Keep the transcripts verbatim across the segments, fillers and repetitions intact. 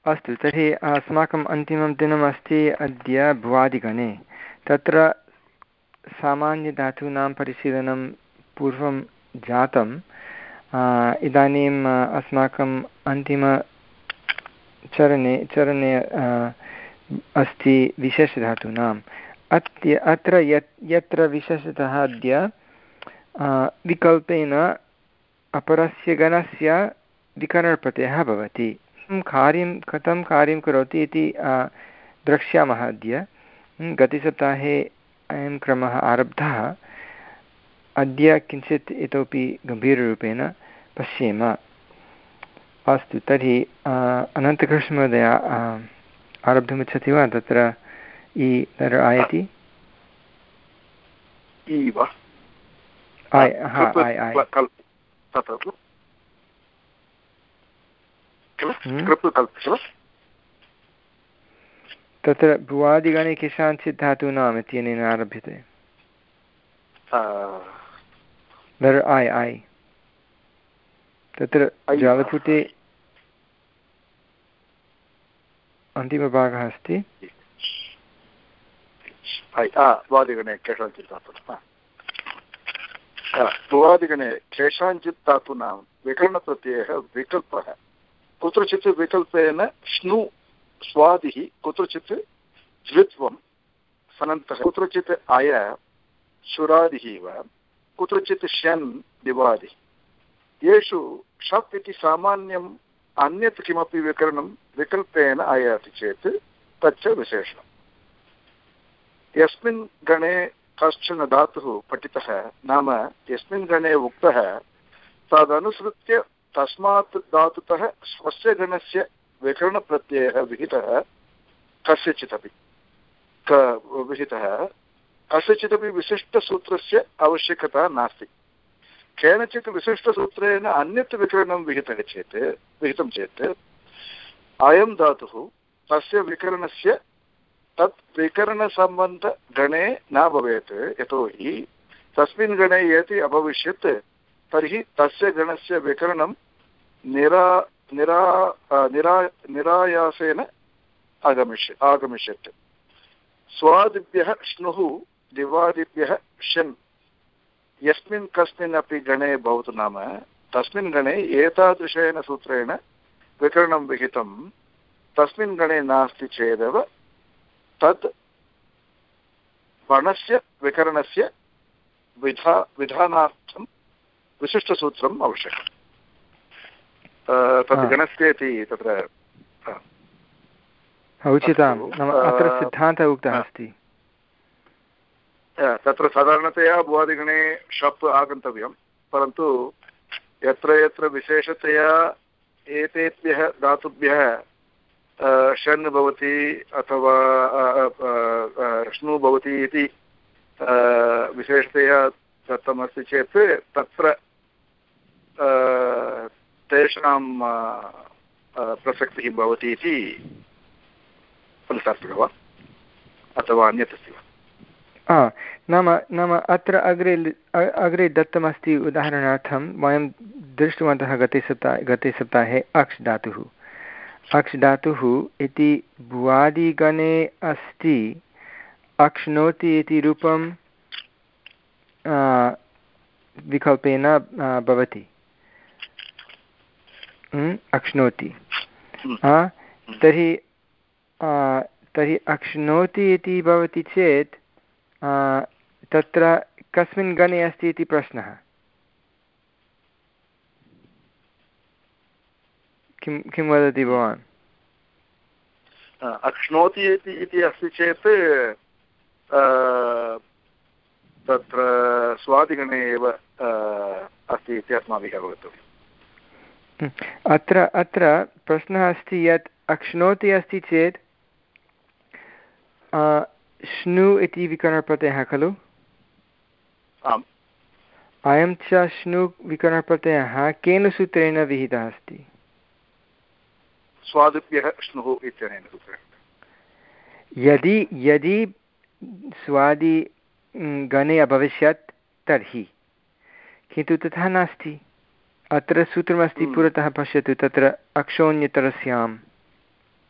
अस्तु, तर्हि अस्माकम् अन्तिमं दिनमस्ति अद्य भुवादिगणे। तत्र सामान्यधातूनां परिशीलनं पूर्वं जातं। इदानीम् अस्माकम् अन्तिमचरणे चरणे अस्ति विशेषधातूनाम्। अत्य अत्र यत् यत्र विशेषतः अद्य विकल्पेन अपरस्य गणस्य विकरणप्रत्ययः भवति। कार्यं कथं कार्यं करोति इति द्रक्ष्यामः अद्य। गतसप्ताहे अयं क्रमः आरब्धः, अद्य किञ्चित् इतोपि गम्भीररूपेण पश्येम। अस्तु, तर्हि अनन्तकृष्णमहोदय आरब्धुमिच्छति वा? तत्र इ तत्र आयति आय् हा आय् आय् तत्र भुवादिगणे केषाञ्चित् धातूनाम् इत्यनेन आरभ्यते। आय् आय् तत्र जालपुटे अन्तिमभागः अस्ति। भुवादिगणे केषाञ्चित् धातूनां भुवादिगणे केषाञ्चित् धातूनां विकरणप्रत्ययः विकल्पः। कुत्रचित् विकल्पेन श्नु स्वादिः, कुत्रचित् द्वित्वं सनन्तः, कुत्रचित् अय शुरादिः वा, कुत्रचित् शन् दिवादिः। येषु शप् इति सामान्यम् अन्यत् किमपि विकरणं विकल्पेन आयाति चेत् तच्च विशेषणम्। यस्मिन् गणे कश्चन धातुः पठितः, नाम यस्मिन् गणे उक्तः, तदनुसृत्य तस्मात् धातुतः स्वस्य गणस्य विकरणप्रत्ययः विहितः कस्यचिदपि क विहितः कस्यचिदपि विशिष्टसूत्रस्य आवश्यकता नास्ति। केनचित् विशिष्टसूत्रेण अन्यत् विकरणं विहितः चेत् विहितं चेत् अयं धातुः तस्य विकरणस्य तत् विकरणसम्बन्धगणे न भवेत्, यतोहि तस्मिन् गणे यदि अभविष्यत् तर्हि तस्य गणस्य विकरणं निरा निरा निरा निरायासेन आगमिष्य आगमिष्यत्। स्वादिभ्यः श्नुः, दिवादिभ्यः शन् यस्मिन् कस्मिन् अपि गणे भवतु, नाम तस्मिन् गणे एतादृशेन सूत्रेण विकरणं विहितं तस्मिन् गणे नास्ति चेदेव तत् वर्णस्य विकरणस्य विधा विधानार्थं विशिष्टसूत्रम् आवश्यकम्। तद् गणस्य इति तत्र उचितं, नाम अत्र सिद्धान्तः उक्तः अस्ति। तत्र साधारणतया भुवादिगणे शप् आगन्तव्यं, परन्तु यत्र यत्र विशेषतया एतेभ्यः धातुभ्यः शन् भवति अथवा श्नु भवति इति विशेषतया दत्तमस्ति चेत् तत्र तेषां प्रसक्तिः भवति इति फलितार्थः वा अथवा अन्यत् अस्ति वा? नाम नाम अत्र अग्रे अग्रे दत्तमस्ति। उदाहरणार्थं वयं दृष्टवन्तः गते सप्ताहे गते सप्ताहे अक्ष् धातुः अक्ष् धातुः इति भुवादिगणे अस्ति। अक्ष्णोति इति रूपं विकल्पेन भवति, अक्ष्णोति। तर्हि तर्हि अक्ष्णोति इति भवति चेत् तत्र कस्मिन् गणे अस्ति इति प्रश्नः। किं किं वदति भवान्? अक्ष्णोति इति अस्ति चेत् तत्र स्वादिगणे एव अस्ति इति अस्माभिः अवगतव्यम्। अत्र अत्र प्रश्नः अस्ति यत् अक्ष्णोति अस्ति चेत् श्नु इति विकरणप्रत्ययः खलु? आम्। अयं च श्नु विकरणप्रत्ययः केन सूत्रेण विहितः अस्ति? स्वादिभ्यः श्नुः इत्यनेन सूत्रेण। यदि यदि स्वादि गणे अभविष्यत् तर्हि, किन्तु तथा नास्ति। अत्र सूत्रमस्ति पुरतः, पश्यतु, तत्र अक्षोन्यतरस्याम्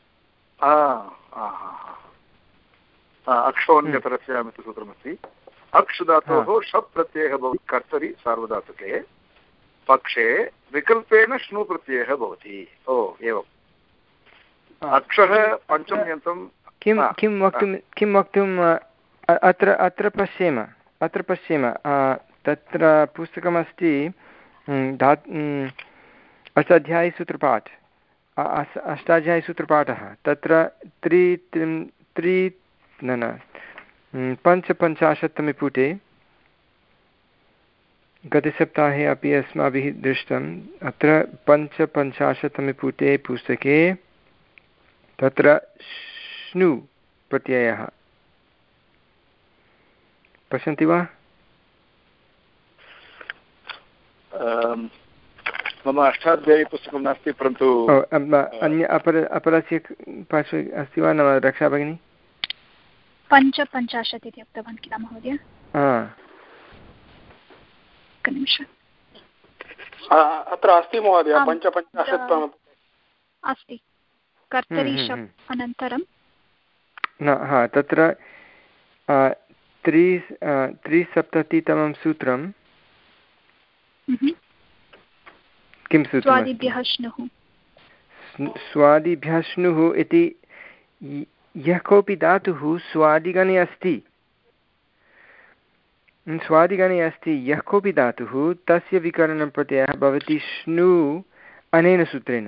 अक्षोन्यतरस्याम् इति सूत्रमस्ति। अक्ष धातोः शप् प्रत्ययः भवति कर्तरि सार्वधातुके, पक्षे विकल्पेन श्नु प्रत्ययः भवति। ओ एवम्। अक्षः पञ्चम्यन्तं किं किं वक्तुं किं वक्तुम् अत्र अत्र पश्येम अत्र पश्येम तत्र पुस्तकमस्ति धा अष्टाध्यायीसूत्रपाठ अष्टाध्यायीसूत्रपाठः तत्र त्रि त्रि न न पञ्चपञ्चाशत्तमे पुटे गतसप्ताहे अपि अस्माभिः दृष्टम् अत्र पञ्चपञ्चाशत्तमे पुटे पुस्तके तत्र श्नु प्रत्ययः पश्यन्ति वा? मम अष्टाध्यायी पुस्तकं नास्ति, परन्तु अन्य अपर अपरस्य पार्श्वे अस्ति वा न रक्षा भगिनी? पञ्चपञ्चाशत् इति उक्तवान् किल महोदय? अत्र अस्ति महोदय पञ्चपञ्चाशत् अस्ति कर्तरि शप् अनन्तरं न हा तत्र त्रि त्रिसप्ततितमं सूत्रं किं सूत्रं? स्वादिभ्यः श्नुः। स्वादिभ्यः श्नुः इति यः कोऽपि धातुः स्वादिगणे अस्ति स्वादिगणे अस्ति यः कोऽपि धातुः तस्य विकरणं प्रत्ययः भवति श्नु अनेन सूत्रेण।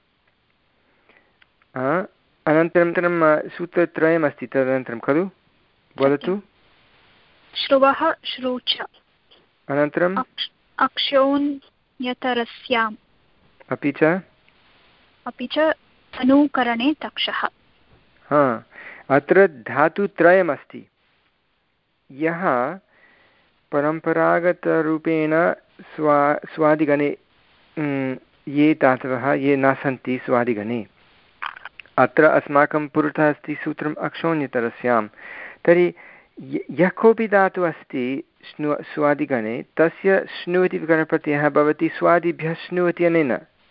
अनन्तरं सूत्रत्रयमस्ति तदनन्तरं खलु वदतु। श्रुवः श्रुच अनन्तरम् अक्षोन्यतरस्याम् अपि च अपि च अनुकरणे तक्षः। हा अत्र धातुत्रयमस्ति यः परम्परागतरूपेण स्वा स्वादिगणे ये धातवः ये न सन्ति स्वादिगणे अत्र अस्माकं पुरतः अस्ति सूत्रम् अक्षोन्यतरस्यां। तर्हि यः कोऽपि धातुः अस्ति श्नु स्वादिगणे तस्य श्नु इति विकरणप्रत्ययः भवति स्वादिभ्यः श्नु इत्यनेन।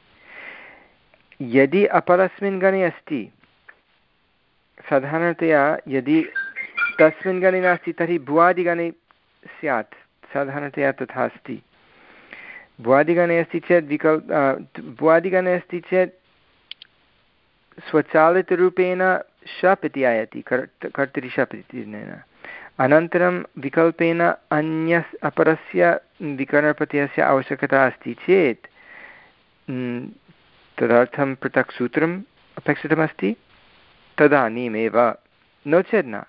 यदि अपरस्मिन् गणे अस्ति साधारणतया यदि तस्मिन् गणे नास्ति तर्हि भुवादिगणे स्यात् साधारणतया तथा अस्ति। भुवादिगणे अस्ति चेत् विकल्प भुवादिगणे अस्ति चेत् स्वचालितरूपेण शप् इति आयाति कर्तरि शप् इत्यनेन। अनन्तरं विकल्पेन अन्य अपरस्य विकरणप्रत्ययस्य आवश्यकता अस्ति चेत् तदर्थं पृथक् सूत्रम् अपेक्षितमस्ति तदानीमेव, नो चेत् न।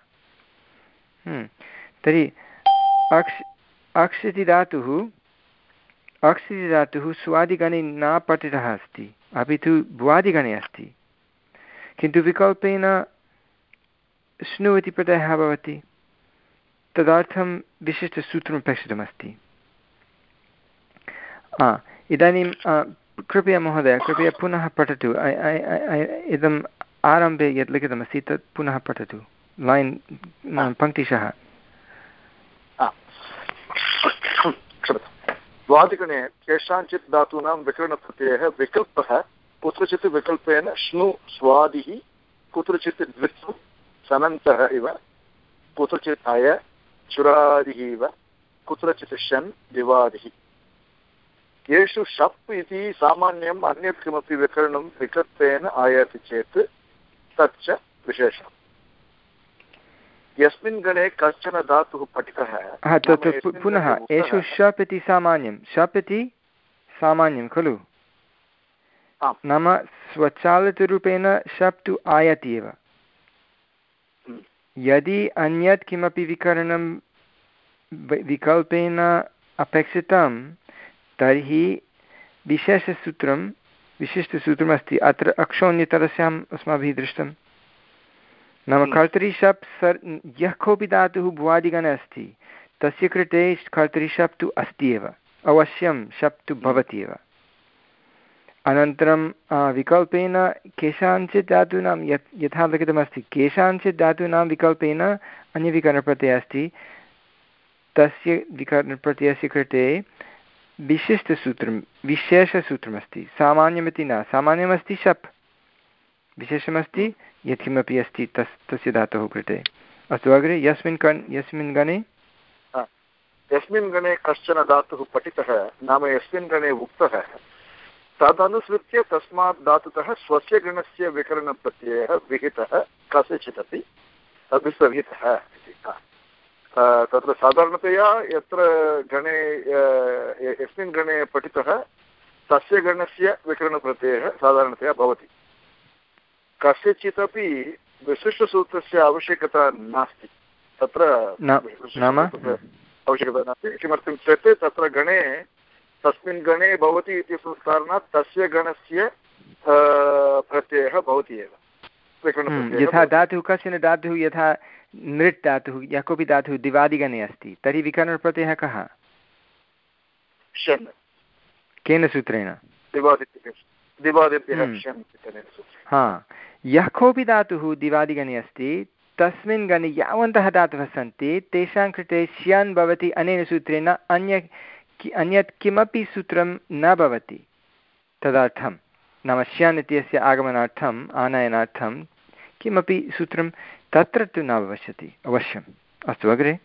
तर्हि अक्ष् अक्ष् इति धातुः अक्ष् इति धातुः स्वादिगणे न पठितः अस्ति अपि तु भुवादिगणे अस्ति, किन्तु विकल्पेन श्नु इति प्रत्ययः भवति तदर्थं विशिष्टसूत्रम् अपेक्षितमस्ति। इदानीं कृपया महोदय कृपया पुनः पठतु। इदम् आरम्भे यत् लिखितमस्ति तत् पुनः पठतु लैन् पङ्क्तिशः। स्वादिगणे केषाञ्चित् धातूनां विकरणप्रत्ययः विकल्पः कुत्रचित् विकल्पेन श्नु स्वादिः कुत्रचित् द्वित्वं सनन्तः इव कुत्रचित् अय चुरादिः इव कुत्रचित् शन् दिवादिः। येषु शप् इति सामान्यम् अन्यत् किमपि विकरणं विकल्पेन आयाति चेत् तच्च विशेषम्। यस्मिन् गणे कश्चन धातुः पठितः पुनः येषु शप् इति सामान्यं शप् इति सामान्यं खलु, नाम स्वचालितरूपेण शप् तु आयाति एव। यदि अन्यत् किमपि विकरणं विकल्पेन अपेक्षितं तर्हि विशेषसूत्रं विशिष्टसूत्रमस्ति। अत्र अक्षोन्यतरस्याम् अस्माभिः दृष्टं, नाम कर्तरि शप् सर् यः कोऽपि धातुः भुवादिगणे अस्ति तस्य कृते कर्तरि शप् तु अस्ति एव, अवश्यं शप् तु भवति एव। अनन्तरं विकल्पेन केषाञ्चित् धातूनां यत् यथा लिखितमस्ति केषाञ्चित् धातूनां विकल्पेन अन्यविकरणप्रत्ययः अस्ति तस्य विकरणप्रत्ययस्य कृते विशिष्टसूत्रं विशेषसूत्रमस्ति। सामान्यमिति न, सामान्यमस्ति शप् विशेषमस्ति यत्किमपि अस्ति तस् तस्य धातोः कृते। अस्तु अग्रे यस्मिन् कण् यस्मिन् गणे यस्मिन् गणे कश्चन धातुः पठितः नाम यस्मिन् गणे उक्तः तदनुसृत्य तस्मात् धातुतः स्वस्य गणस्य विकरणप्रत्ययः विहितः कस्यचिदपि अभिसविहितः इति। तत्र साधारणतया यत्र गणे यस्मिन् गणे पठितः तस्य गणस्य विकरणप्रत्ययः साधारणतया भवति। कस्यचिदपि विशिष्टसूत्रस्य आवश्यकता नास्ति तत्र नाम आवश्यकता नास्ति। किमर्थं चेत् तत्र गणे तस्मिन् गणे भवति इति कारणात् तस्य गणस्य प्रत्ययः भवति एव। यथा धातुः कश्चन धातुः यथा नृट् धातुः यः कोऽपि धातुः दिवादिगणे अस्ति तर्हि विकरणप्रत्ययः कः? शन्। केन सूत्रेण? हा यः कोऽपि धातुः दिवादिगणे अस्ति तस्मिन् गणे यावन्तः धातवः सन्ति तेषां कृते श्यन् भवति अनेन सूत्रेण अन्य अन्यत् किमपि सूत्रं न भवति तदर्थं। नाम श्यन् इत्यस्य आगमनार्थम् आनयनार्थं किमपि सूत्रं तत्र तु न भविष्यति अवश्यम्। अस्तु अग्रे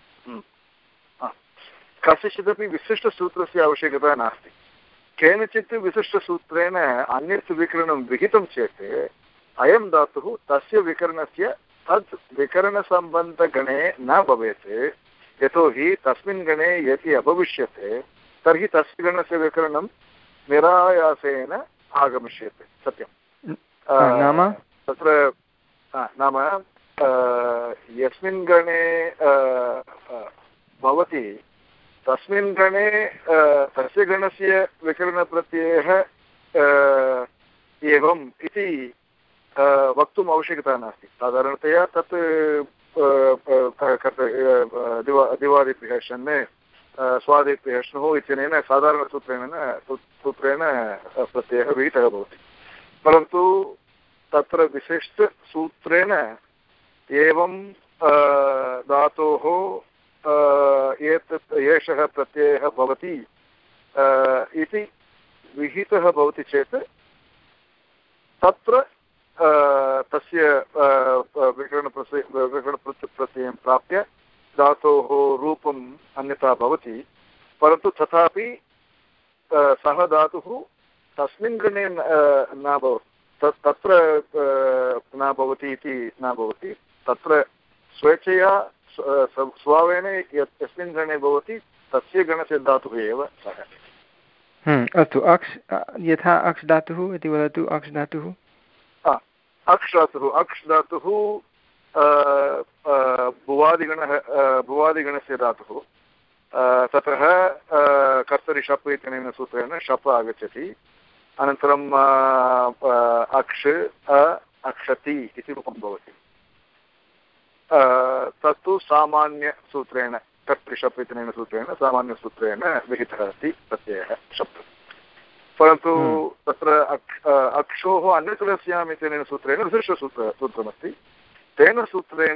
कस्यचिदपि विशिष्टसूत्रस्य आवश्यकता नास्ति। केनचित् विशिष्टसूत्रेण अन्यत् विकरणं विहितं चेत् अयं धातुः तस्य विकरणस्य तद् विकरणसम्बन्धगणे न भवेत्। यतोहि तस्मिन् गणे यदि अभविष्यत् तर्हि तस्य गणस्य विकरणं निरायासेन आगमिष्यति। सत्यं नाम तत्र नाम यस्मिन् गणे भवति तस्मिन् गणे तस्य गणस्य विकरणप्रत्ययः एवम् इति वक्तुम् आवश्यकता नास्ति। साधारणतया तत् दिवादिभ्यः शन् स्वादिभ्यः श्नुः इत्यनेन साधारणसूत्रेण सूत्रेण प्रत्ययः विहितः भवति। परन्तु तत्र विशिष्टसूत्रेण एवं धातोः एतत् एषः प्रत्ययः भवति इति विहितः भवति चेत् तत्र तस्य विकरणप्रत्यय विकरणप्रत्ययं प्राप्य धातोः रूपम् अन्यथा भवति। परन्तु तथापि सः धातुः तस्मिन् गणे न भवति तत्र न भवति इति न भवति। तत्र स्वेच्छया स्वभावेन यत् यस्मिन् गणे भवति तस्य गणस्य धातुः एव सः। अस्तु अक्ष् यथा अक्ष् धातुः इति वदतु। अक्ष् धातुः अक्ष् धातुः अक्ष् धातुः भुवादिगणः भुवादिगणस्य धातुः। ततः कर्तरि शप् इत्यनेन सूत्रेण शप् आगच्छति। अनन्तरम् अक्ष् अ अक्षति इति रूपं भवति। तत्तु सामान्यसूत्रेण कर्तरि शप् इत्यनेन सूत्रेण सामान्यसूत्रेण विहितः अस्ति प्रत्ययः शप्। परन्तु तत्र अक्षोः अन्यतरस्याम् इत्यनेन सूत्रेण विशिष्टसूत्र सूत्रमस्ति। तेन सूत्रेण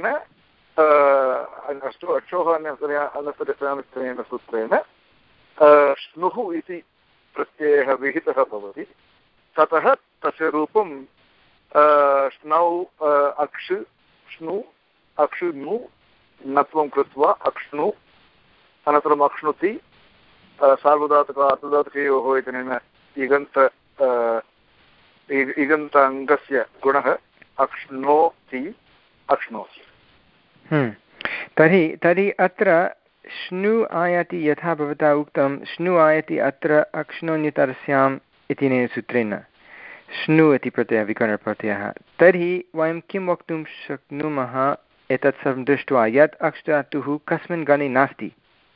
अष्टो अक्षोः अन्यतरस्याम् इत्यनेन सूत्रेण श्नुः इति प्रत्ययः विहितः भवति। ततः तस्य रूपं श्नौ अक्ष श्नु अक्षुनु नत्वं कृत्वा अक्ष्णु अनन्तरम् अक्ष्णुति सार्वधातुक अर्धधातुकयोः इत्यनेन इगन्त इगन्ताङ्गस्य गुणः अक्ष्णोति अक्ष्णोति। तर्हि तर्हि अत्र श्नु आयाति यथा भवता उक्तं श्नु आयाति अत्र अक्ष्णोन्यतरस्याम् इत्यनेन सूत्रेण श्नु इति प्रत्ययः विकरणप्रत्ययः। तर्हि वयं किं वक्तुं शक्नुमः एतत् सर्वं दृष्ट्वा यत् अक्ष् धातुः कस्मिन् गणे नास्ति?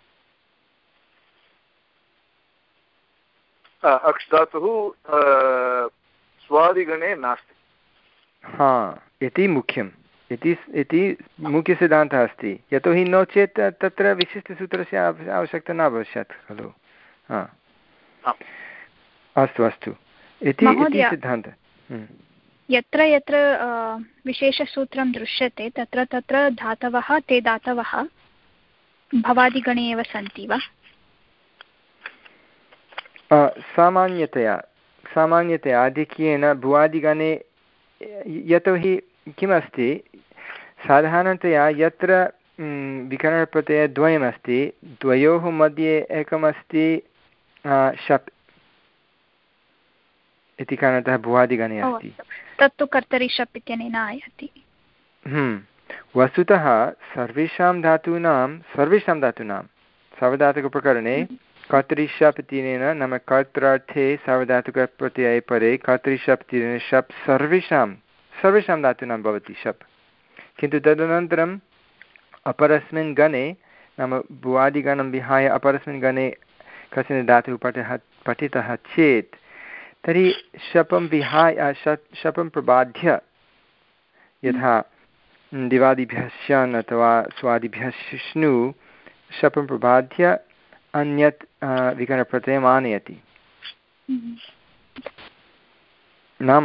अक्ष् धातुः स्वादिगणे नास्ति। हा इति मुख्यम् इति इति मुख्यसिद्धान्तः अस्ति। यतोहि नो चेत् तत्र विशिष्टसूत्रस्य आवश्यकता न भविष्यत् खलु। हा अस्तु अस्तु इति सिद्धान्तः। यत्र यत्र विशेषसूत्रं दृश्यते तत्र तत्र धातवः ते धातवः भवादिगणे एव सन्ति वा? सामान्यतया सामान्यतया आधिक्येन भुवादिगणे यतोहि किमस्ति साधारणतया यत्र विकरणप्रत्ययद्वयमस्ति द्वयोः मध्ये एकमस्ति शप् इति कारणतः भुवादिगणे अस्ति। तत्तु कर्तरि शप् इत्यनेन आयाति। वस्तुतः सर्वेषां धातूनां सर्वेषां धातूनां सार्वधातुकप्रकरणे कर्तरि शप् इत्यनेन नाम कर्त्रार्थे सार्वधातुकप्रत्यये परे कर्तरि शप् इत्यनेन शप् सर्वेषां सर्वेषां धातूनां भवति शप्। किन्तु तदनन्तरम् अपरस्मिन् गणे नाम भुवादिगणं विहाय अपरस्मिन् गणे कश्चन धातुः पठः पठितः चेत् तर्हि शपं विहाय शप् शपं प्रबाध्य यथा दिवादिभ्यः श्यन् अथवा स्वादिभ्यः शिष्णु शपं प्रबाध्य अन्यत् विकरणप्रत्ययम् आनयति। नाम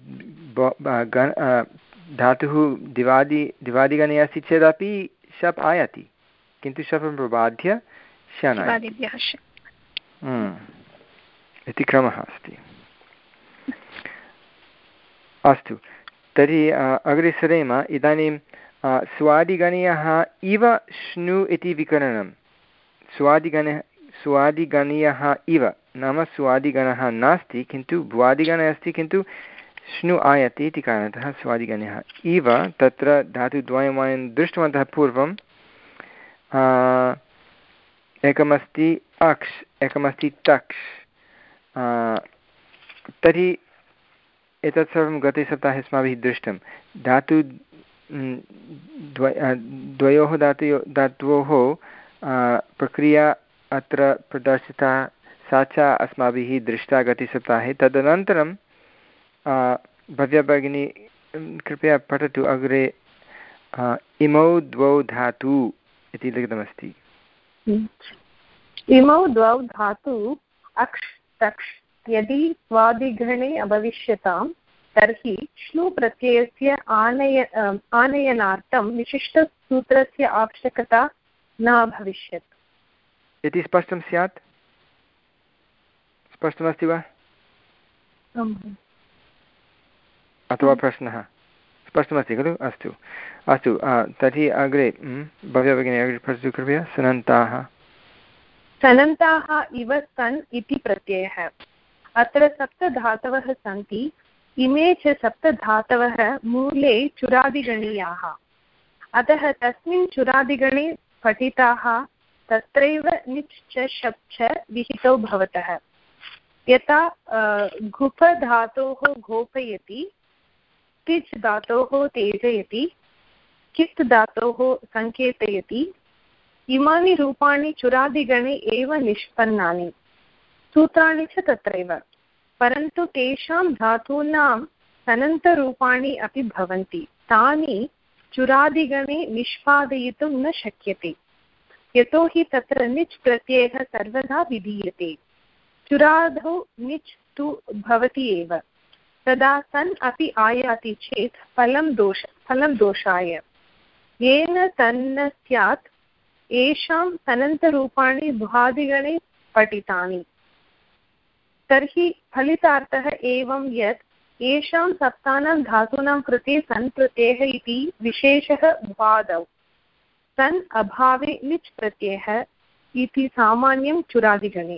धातुः दिवादि दिवादिगणे अस्ति चेदपि शप् आयाति किन्तु शपं प्रबाध्य श्यन् इति क्रमः अस्ति। अस्तु तर्हि अग्रे सरेम। इदानीं स्वादिगणीयः इव श्नु इति विकरणं स्वादिगणः स्वादिगणीयः इव नाम स्वादिगणः नास्ति किन्तु भुवादिगणे अस्ति किन्तु श्नु आयति इति कारणतः स्वादिगणः इव तत्र धातुद्वयं वयं दृष्टवन्तः पूर्वं। एकमस्ति अक्ष् एकमस्ति तक्ष्। तर्हि एतत् सर्वं गते सप्ताहे अस्माभिः दृष्टं। धातु द्वयोः धातुयो धातोः प्रक्रिया अत्र प्रदर्शिता सा च अस्माभिः दृष्टा गते सप्ताहे। तदनन्तरं भव्या भगिनी कृपया पठतु अग्रे। इमौ द्वौ धातु इति लिखितमस्ति। इमौ द्वौ धातु अक्ष् तक्ष् यदि स्वादिगणे अभविष्यतां तर्हि श्नु प्रत्ययस्य आनय आनयनार्थं विशिष्टसूत्रस्य आवश्यकता न भविष्यत् इति स्पष्टं स्यात्। स्पष्टमस्ति वा अथवा प्रश्नः? स्पष्टमस्ति खलु? अस्तु अस्तु तर्हि अग्रे भव्या भगिनी अग्रे पठतु कृपया। सनन्ताः सनन्ताः इव सन् इति प्रत्ययः। अत्र सप्तधातवः सन्ति। इमे च सप्तधातवः मूले चुरादिगणीयाः। अतः तस्मिन् चुरादिगणे पठिताः तत्रैव निच् च शप् च विहितौ भवतः। यथा घुप धातोः घोपयति, तिच् धातोः तेजयति, कित् धातोः सङ्केतयति। इमानि रूपाणि चुरादिगणे एव निष्पन्नानि। सूत्राणि च तत्रैव, परन्तु तेषां धातूनां सनन्तरूपाणि अपि भवन्ति। तानि चुरादिगणे निष्पादयितुं न शक्यते यतोहि तत्र निच् प्रत्ययः सर्वदा विधीयते। चुरादौ निच् तु भवति एव। तदा सन् अपि आयाति चेत् फलं दोष फलं दोषाय। येन तन्न स्यात् येषां सनन्तरूपाणि भुवादिगणे पठितानि। तर्हि फलितार्थः एवं यत् येषां सप्तानां धातूनां कृते सन् प्रत्ययः इति विशेषः भुवादौ, सन् अभावे निच् प्रत्ययः इति सामान्यं चुरादिगणे।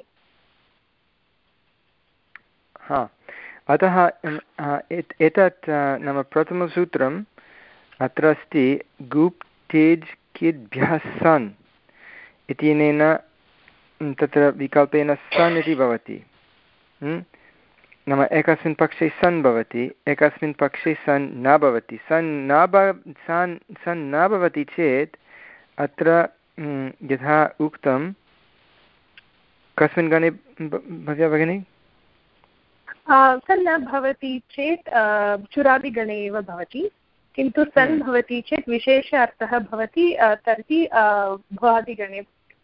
हा अतः एतत् नाम प्रथमसूत्रम् अत्र अस्ति गुप् तेज् किद्भ्यः सन् इत्यनेन तत्र विकल्पेन सन् इति भवति। नाम एकस्मिन् पक्षे सन् भवति एकस्मिन् पक्षे सन् न भवति। सन् न सन् सन् न भवति चेत् अत्र यथा उक्तं कस्मिन् गणे भव्या भगिनी सन् न भवति चेत् चुरादिगणे एव भवति, किन्तु सन् भवति चेत् विशेष अर्थः भवति तर्हि भुवादिगणे।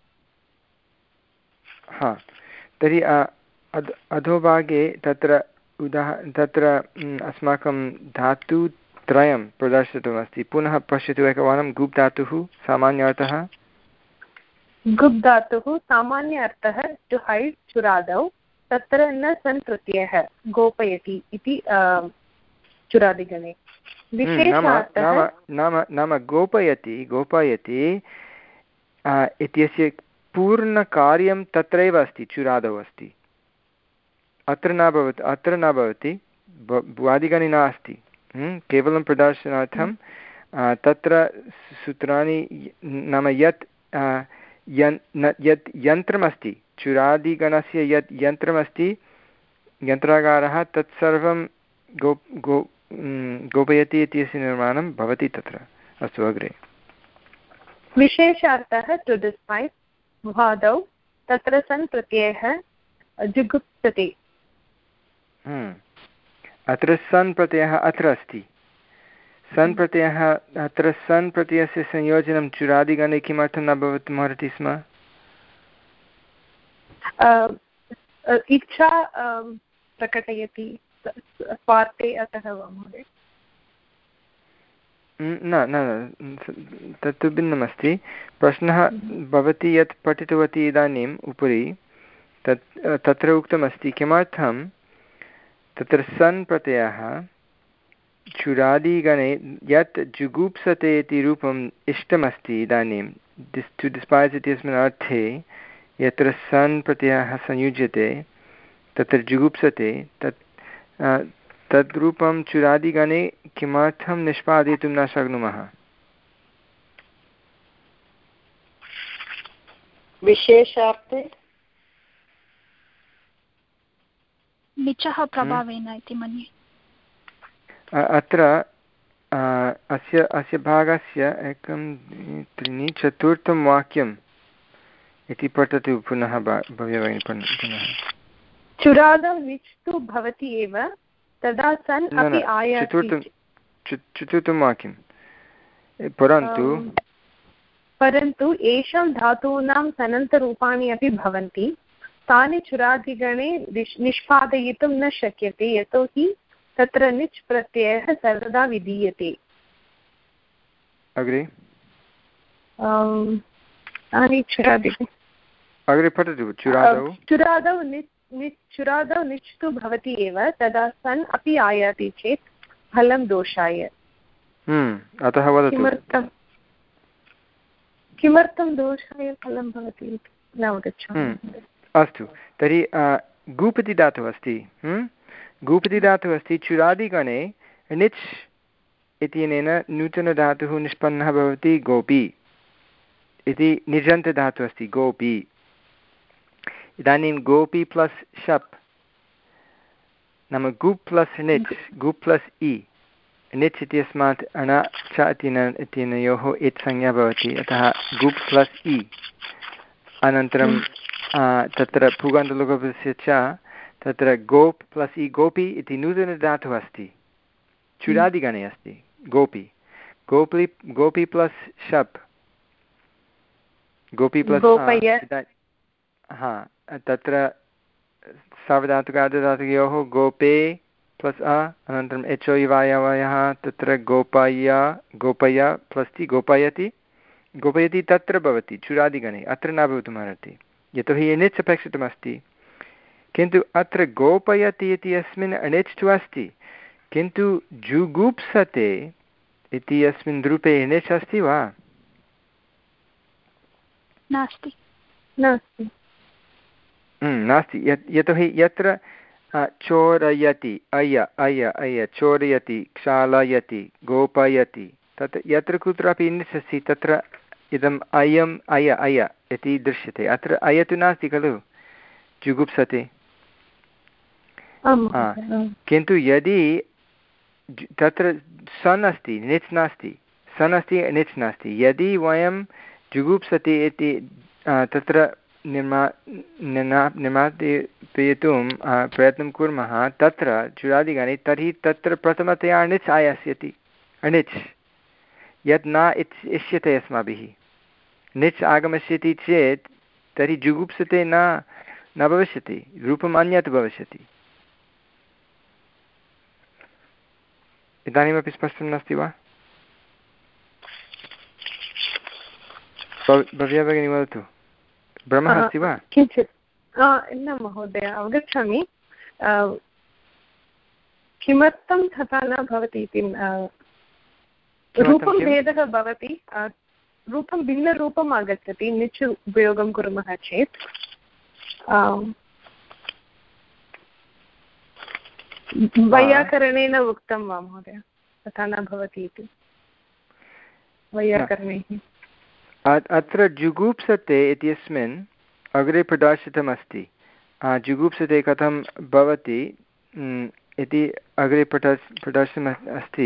हा तर्हि अधोभागे तत्र उदाह तत्र अस्माकं धातुत्रयं प्रदर्शितमस्ति। पुनः पश्यतु एकवारं गुप् धातुः सामान्यार्थः गुप् धातुः सामान्य अर्थः टु हैड् चुरादौ। तत्र न सन् प्रत्ययः गोपयति इति चुरादिगणे नाम नाम नाम गोपयति गोपयति इत्यस्य पूर्णकार्यं तत्रैव अस्ति, चुरादौ अस्ति, अत्र न भवति अत्र न भवति भुवादिगणे नास्ति, केवलं प्रदर्शनार्थं तत्र सूत्राणि नाम यत् यत् यन्त्रमस्ति चुरादिगणस्य यत् यन्त्रमस्ति यन्त्रागारः तत्सर्वं गो गो गोपयति इत्यस्य निर्माणं भवति तत्र। अस्तु अग्रे विशेषार्थः टु डिस्क्राइब् भ्वादौ तत्र सन् प्रत्ययः जुगुप्सति। अत्र सन् प्रत्ययः अत्र अस्ति, सन् प्रत्ययः अत्र सन् प्रत्ययस्य संयोजनं चुरादिगणे किमर्थं न भवितुमर्हति स्म? इच्छा प्रकटयति स्वार्थे अतः वा महोदय? न न तत्तु भिन्नमस्ति। प्रश्नः भवती यत् पठितवती इदानीम् उपरि तत् तत्र उक्तमस्ति किमर्थं तत्र सन् प्रत्ययः चुरादिगणे यत् जुगुप्सते इति रूपम् इष्टमस्ति इदानीं डिस् टु डिस्पैस् इत्यस्मिन् अर्थे यत्र सन् प्रत्ययः संयुज्यते तत्र जुगुप्सते तत् तद्रूपं चुरादिगणे किमर्थं निष्पादयितुं न शक्नुमः? विशेषार्थे निचः प्रभावेन इति मन्ये। अत्र अस्य अस्य भागस्य एकं त्रीणि चतुर्थं वाक्यम् इति पठतु पुनः भव्यभगिनी पुनः। चुरादौ निच् तु भवति एव तदा सन् अपि आयाति। चतुर्थं वाक्यं परन्तु परन्तु येषां धातूनां सनन्तरूपाणि अपि भवन्ति तानि चुरादिगणे निष्पादयितुं न शक्यते यतोहि तत्र निच् प्रत्ययः सर्वदा विधीयते। अग्रे अग्रे पठतु। चुरादौ चुरादौ निच् निच् चुरादौ निच् तु भवति एव तदा सन् अपि आयाति चेत् फलं दोषाय। अतः वदतु किमर्थं किमर्थं दोषाय फलं भवति इति न अवगच्छामि। अस्तु तर्हि गूपति धातुः अस्ति, गूपति धातुः अस्ति चुरादिगणे निच् इत्यनेन नूतनधातुः निष्पन्नः भवति गोपी इति निजन्तधातुः अस्ति गोपी। इदानीं गोपी प्लस् शप् नाम गुप् प्लस् निच् गुप् प्लस् इ निच् इत्यस्मात् अण च इत्यनयोः इत् संज्ञा भवति अतः गुप् प्लस् इ अनन्तरं तत्र पुगन्तलुगपस्य च तत्र गोप् प्लस् इ गोपी इति नूतनधातुः अस्ति चुरादिगणे अस्ति गोपी गोपी गोपी प्लस् शप् गोपी प्लस् हा तत्र सार्वधातुकार्धधातुकयोः गोपे प्लस् अ अनन्तरम् एचो इवायवयः तत्र गोपाय गोपय प्लस् ति गोपयति गोपयति तत्र भवति चुरादिगणे अत्र न भवितुमर्हति यतोहि एनिच् अपेक्षितमस्ति। किन्तु अत्र गोपयति इति अस्मिन् अनिच् तु अस्ति किन्तु जुगुप्सते इति अस्मिन् रूपे एनिच् अस्ति वा? नास्ति नास्ति नास्ति यतोहि यत्र चोरयति अय अय अय चोरयति क्षालयति गोपयति तत् यत्र कुत्रापि निच् अस्ति तत्र इदम् अयम् अय अय इति दृश्यते। अत्र अय तु नास्ति खलु जुगुप्सते। किन्तु यदि तत्र सन् अस्ति निच् नास्ति सन् अस्ति निच् नास्ति यदि वयं जुगुप्सति इति तत्र निर्मा निर्मापयितुं प्रयत्नं कुर्मः तत्र चुरादिगणे तर्हि तत्र प्रथमतया अनिच् आयास्यति अनिच् यत् न इच् इष्यते अस्माभिः निच् आगमिष्यति चेत् तर्हि जुगुप्सते न न भविष्यति रूपम् अन्यत् भविष्यति। इदानीमपि स्पष्टं नास्ति वा? भव्या भगिनी वदतु भ्रमः अस्ति वा? किञ्चित् न महोदय अवगच्छामि। किमर्थं तथा न भवति इति रूपं भेदः भवति रूपं भिन्नरूपम् आगच्छति निच् उपयोगं कुर्मः चेत् वैयाकरणेन उक्तं वा महोदय तथा न भवति इति वैयाकरणैः अत्र जुगुप्सते इत्यस्मिन् अग्रे प्रदर्शितमस्ति जुगुप्सते कथं भवति इति अग्रे प्रदर्श प्रदर्शितम् अस्ति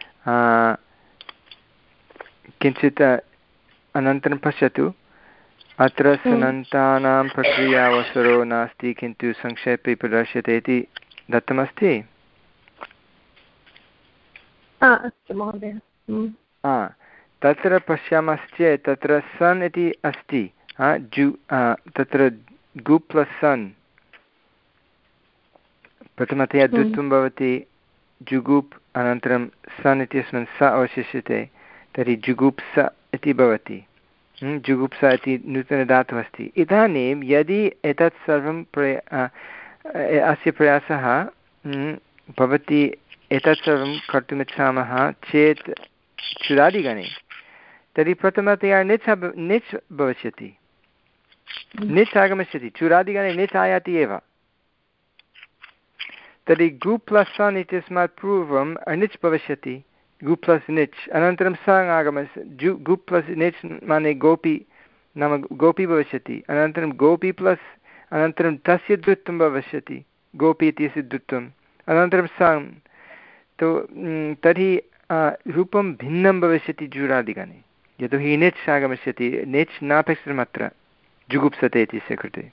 किञ्चित् अनन्तरं पश्यतु अत्र सनन्तानां प्रक्रियावसरो नास्ति किन्तु संक्षेपे प्रदर्श्यते इति दत्तमस्ति अस्तु महोदय तत्र पश्यामश्चेत् तत्र सन् इति अस्ति जु तत्र गु प्लस् सन् प्रथमतया द्वित्वं भवति जुगुप् अनन्तरं सन् इत्यस्मिन् स अवशिष्यते तर्हि जुगुप्स इति भवति जुगुप्स इति नूतनधातुः अस्ति इदानीं यदि एतत् सर्वं प्रय अस्य प्रयासः भवति एतत् सर्वं कर्तुमिच्छामः चेत् चुरादिगणे तर्हि प्रथमतया निच् निच् भविष्यति निच् आगमिष्यति चुरादिगणे निच् आयाति एव तर्हि गु प्लस् सन् इत्यस्मात् पूर्वम् अनिच् भविष्यति गु प्लस् निच् अनन्तरं सङ् आगमस् जु गु प्लस् निच् माने गोपी नाम गोपी भविष्यति अनन्तरं गोपी प्लस् अनन्तरं तस्य द्वित्वं भविष्यति गोपी इत्यस्य द्वित्वम् अनन्तरं सङ् तो तर्हि रूपं भिन्नं भविष्यति जुरादिगणे यतोहि निच् आगमिष्यति निच् नापेक्षितम् अत्र जुगुप्सते इत्यस्य कृते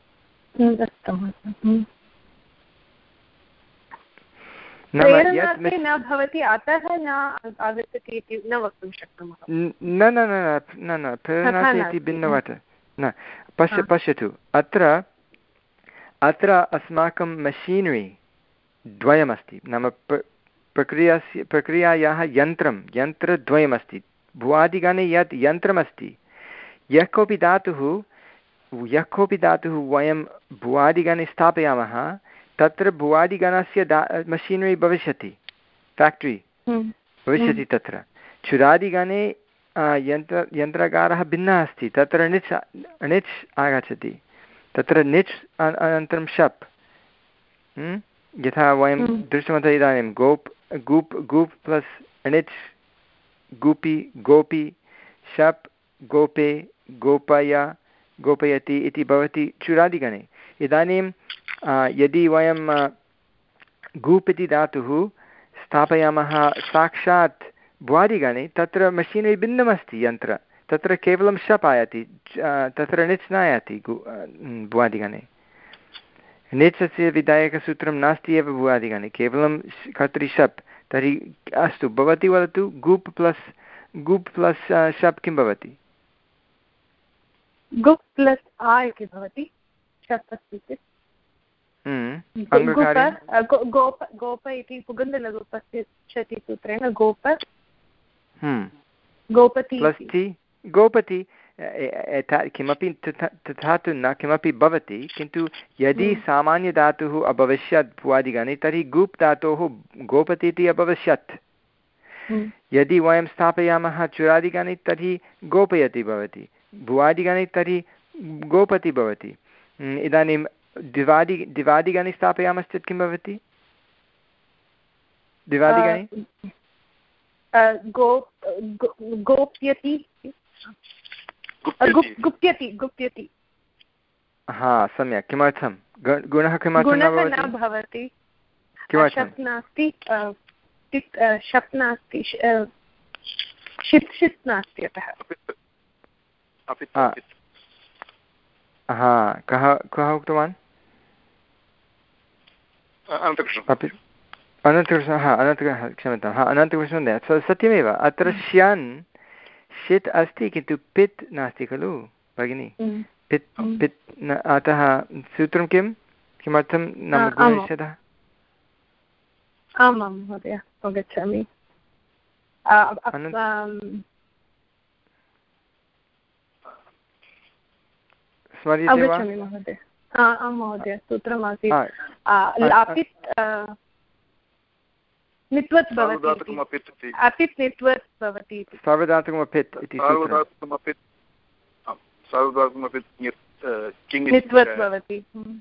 न भवति अतः न आगच्छति इति न वक्तुं शक्नुमः न न न न न प्रेरणाति इति भिन्नवत् न पश्य पश्यतु अत्र अत्र अस्माकं मशीनरी द्वयमस्ति नाम प्रक्रियास्य प्रक्रियायाः यन्त्रं यन्त्रद्वयमस्ति भुवादिगणे यत् यन्त्रमस्ति यः कोऽपि धातुः यः कोऽपि धातुः वयं भुवादिगणे स्थापयामः तत्र भुवादिगणस्य दा मशीनरी भविष्यति फेक्ट्री भविष्यति तत्र चुरादिगणे यन्त्र यन्त्रागारः भिन्नः अस्ति तत्र निच् निच् आगच्छति तत्र निच् अनन्तरं शप् यथा वयं दृष्टवन्तः इदानीं गोप् गूप् गूप् प्लस् णिच् गूपि गोपि शप् गोपे गोपय गोपयति इति भवति चुरादिगणे इदानीं यदि वयं गूप् इति धातुः स्थापयामः साक्षात् भुवादिगणे तत्र मशीनरी भिन्नमस्ति यन्त्र तत्र केवलं शप् आयाति तत्र णिच् न आयाति गु भुवादिगणे णिचस्य विधायकसूत्रं नास्ति एव भुवादिगणे केवलं कर्तरि शप् तर्हि अस्तु भवती वदतु गूप् प्लस् गूप् प्लस् शप् किं भवति गुप् प्लस् आ इति भवति शप् अस्ति चेत् गोप गोप इति पुगन्धलघुपस्य क्षति सूत्रेण गोप गोपति प्लस् ति गोपति किमपि तथा तु न किमपि भवति किन्तु यदि सामान्यधातुः अभविष्यत् भुवादिगणे तर्हि गूप् धातोः गोपति इति अभविष्यत् यदि वयं स्थापयामः चुरादिगणे तर्हि गोपयति भवति भुवादिगणे तर्हि गोपति भवति इदानीं द्विवादि द्विवादिगणे स्थापयामश्चेत् किं भवति द्विवादिगणे गोप्यति गुप्यति गुप्यति हा सम्यक् किमर्थं गुणः किमर्थं न भवति किमर्थं नास्ति शप् नास्ति षित् षित् नास्ति अतः हा कः कः उक्तवान् अनन्तकृष्णः हा अनन्तकृष्णः क्षम्यतां हा अनन्तकृष्णः सत्यमेव अत्र श्यन् षित् अस्ति किन्तु पित् नास्ति खलु भगिनि पित् पित् अतः सूत्रं किं किमर्थं नाम गुणनिषेधः आमां महोदय अवगच्छामि अवगच्छामि महोदय आं महोदय सूत्रमासीत् लापित् नित्वत् भवति अपित् नित्वत् भवति सार्वधातुकमपित् इति नित्वत् भवति।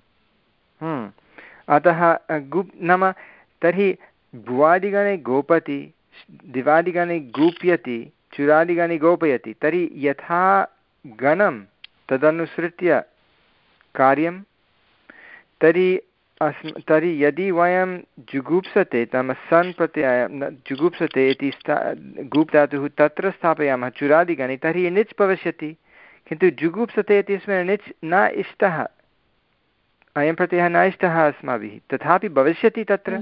अतः गुप् नाम तर्हि भुवादिगणे गोपति दिवादिगणे गूप्यति चुरादिगणे गोपयति तर्हि यथा गणं तदनुसृत्य कार्यं तर्हि अस्म तर्हि यदि वयं जुगुप्सते नाम सन् प्रत्यय जुगुप्सते इति स्था गूप् धातुः तत्र स्थापयामः चुरादिगणे तर्हि निच् भविष्यति किन्तु जुगुप्सते इत्यस्मिन् निच् न इष्टः अयं प्रत्ययः न इष्टः अस्माभिः तथापि भविष्यति तत्र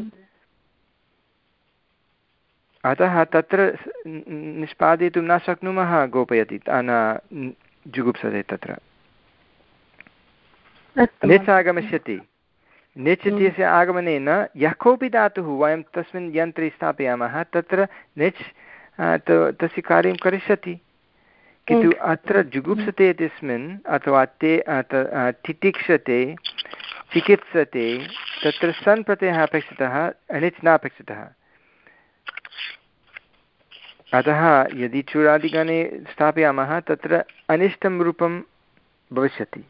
अतः तत्र निष्पादयितुं न शक्नुमः गोपयति न जुगुप्सते तत्र निच् आगमिष्यति निच् इत्यस्य आगमनेन यः कोऽपि धातुः वयं तस्मिन् यन्त्रे स्थापयामः तत्र निच् तस्य कार्यं करिष्यति किन्तु अत्र जुगुप्सते इत्यस्मिन् अथवा ते तितिक्षते चिकित्सते तत्र सन् प्रत्ययः अपेक्षितः अनिच् न अपेक्षितः अतः यदि चूडादिगणे स्थापयामः तत्र अनिष्टं रूपं भविष्यति।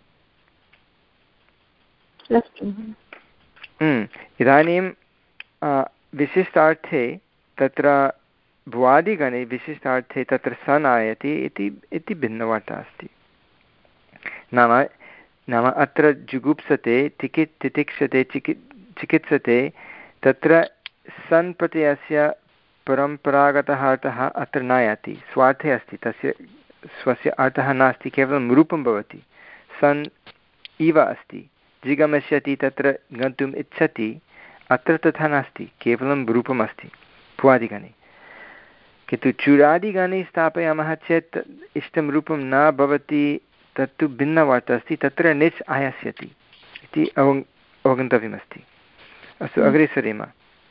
इदानीं विशिष्टार्थे तत्र भुवादिगणे विशिष्टार्थे तत्र सन् आयति इति इति भिन्नवार्ता अस्ति। नाम नाम अत्र जुगुप्सते तिकित् तितिक्षते चिकि चिकित्सते तत्र सन् प्रत्ययस्य परम्परागतः अर्थः अत्र नायाति स्वार्थे अस्ति तस्य स्वस्य अर्थः नास्ति केवलं रूपं भवति सन् इव अस्ति जिगमिष्यति तत्र गन्तुम् इच्छति अत्र तथा नास्ति केवलं रूपम् अस्ति भुवादिगणे किन्तु चूडादिगणे स्थापयामः चेत् इष्टं रूपं न भवति तत्तु भिन्नवार्ता अस्ति तत्र निच् आयास्यति इति अवग अवगन्तव्यमस्ति। अस्तु अग्रे सरेम।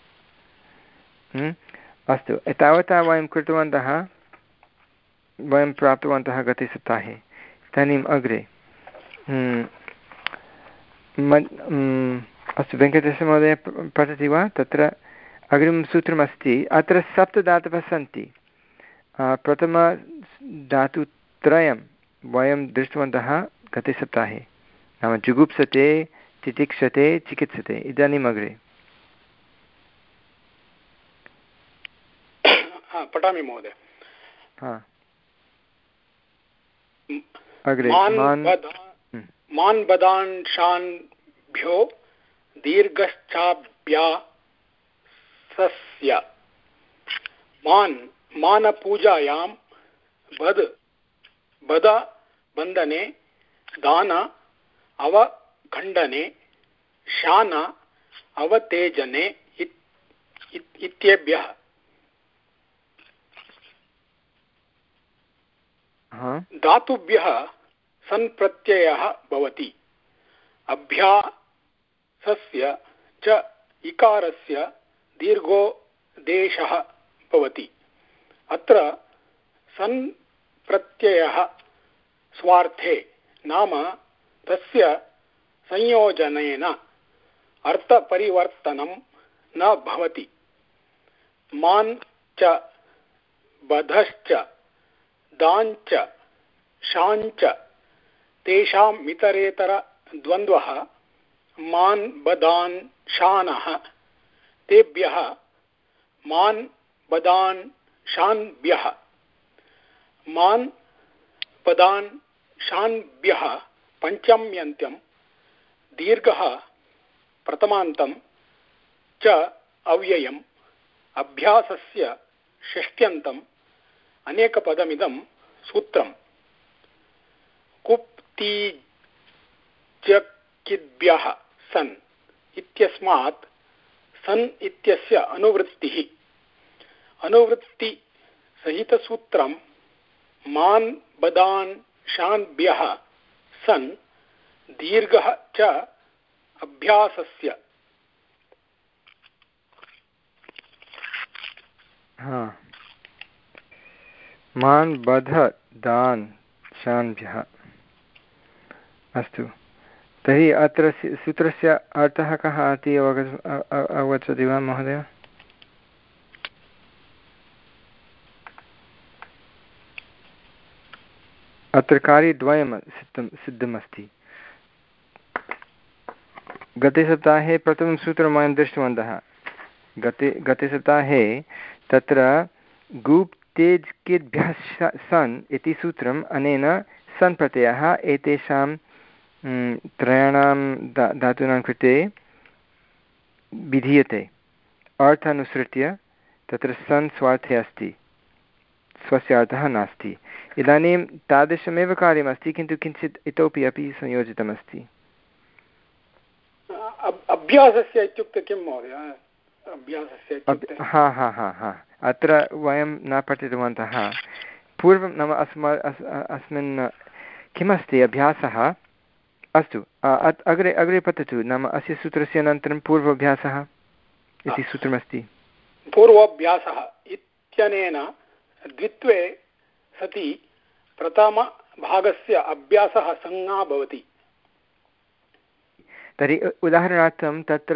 अस्तु एतावता वयं कृतवन्तः वयं प्राप्तवन्तः गते सप्ताहे। इदानीम् अग्रे अस्तु वेङ्कटेशमहोदय पठति वा? तत्र अग्रिमं सूत्रमस्ति अत्र सप्तधातवः सन्ति प्रथमधातुत्रयं वयं दृष्टवन्तः गते सप्ताहे नाम जुगुप्सते तितिक्षते चिकित्सते। इदानीम् अग्रे पठामि महोदय। अग्रे मान् बदांशान्भ्यो दीर्घश्चाभ्यासस्य मान् मानपूजायां बद् बद बन्धने दान अवखण्डने शान अवतेजने इत्येभ्यः धातुभ्यः सन् प्रत्ययः भवति। अभ्यासस्य च इकारस्य दीर्घो देशः भवति। अत्र सन् प्रत्ययः स्वार्थे नाम तस्य संयोजनेन अर्थपरिवर्तनं न भवति। मान् च बधश्च दाञ्च शाञ्च तेषां इतरेतरद्वन्द्वः मान् बदान् शानः तेभ्यः मान् बदान् शान्भ्यः मान् बदान् शान्भ्यः पञ्चम्यन्त्यं दीर्घः प्रथमान्तं च अव्ययम् अभ्यासस्य षष्ट्यन्तम् अनेकपदमिदं सूत्रम् कुप्तिजकिद्भ्यः सन् इत्यस्मात् सन् इत्यस्य अनुवृत्तिः अनुवृत्तिसहितसूत्रं मान् बदान् शान्भ्यः सन् दीर्घः च अभ्यासस्य मान् बध दान् शान्भ्यः। अस्तु तर्हि अत्र सूत्रस्य अर्थः कः इति अवगच्छति वा महोदय? अत्र कार्यद्वयं सिद्धं सिद्धमस्ति। गते सप्ताहे प्रथमं सूत्रं वयं दृष्टवन्तः। गते गते सप्ताहे तत्र गुप् तेज् किद्भ्यः सन् इति सूत्रम् अनेन सन् प्रत्ययः एतेषां त्रयाणां धा धातूनां कृते विधीयते अर्थानुसृत्य। तत्र सन् स्वार्थे अस्ति, स्वस्य अर्थः नास्ति। इदानीं तादृशमेव कार्यमस्ति, किन्तु किञ्चित् इतोपि अपि संयोजितमस्ति। अभ्यासस्य इत्युक्ते किं महोदय? अभ्यासस्य इत्युक्ते हा हा हा हा अत्र वयं न पठितवन्तः पूर्वं। नाम अस्मा अस्मिन् किमस्ति अभ्यासः? अस्तु, अग्रे अग्रे पठतु। नाम अस्य सूत्रस्य अनन्तरं पूर्वाभ्यासः इति सूत्रमस्ति। पूर्वाभ्यासः इत्यनेन द्वित्वे सति प्रथमभागस्य अभ्यासः संज्ञा भवति। तर्हि उदाहरणार्थं तत्र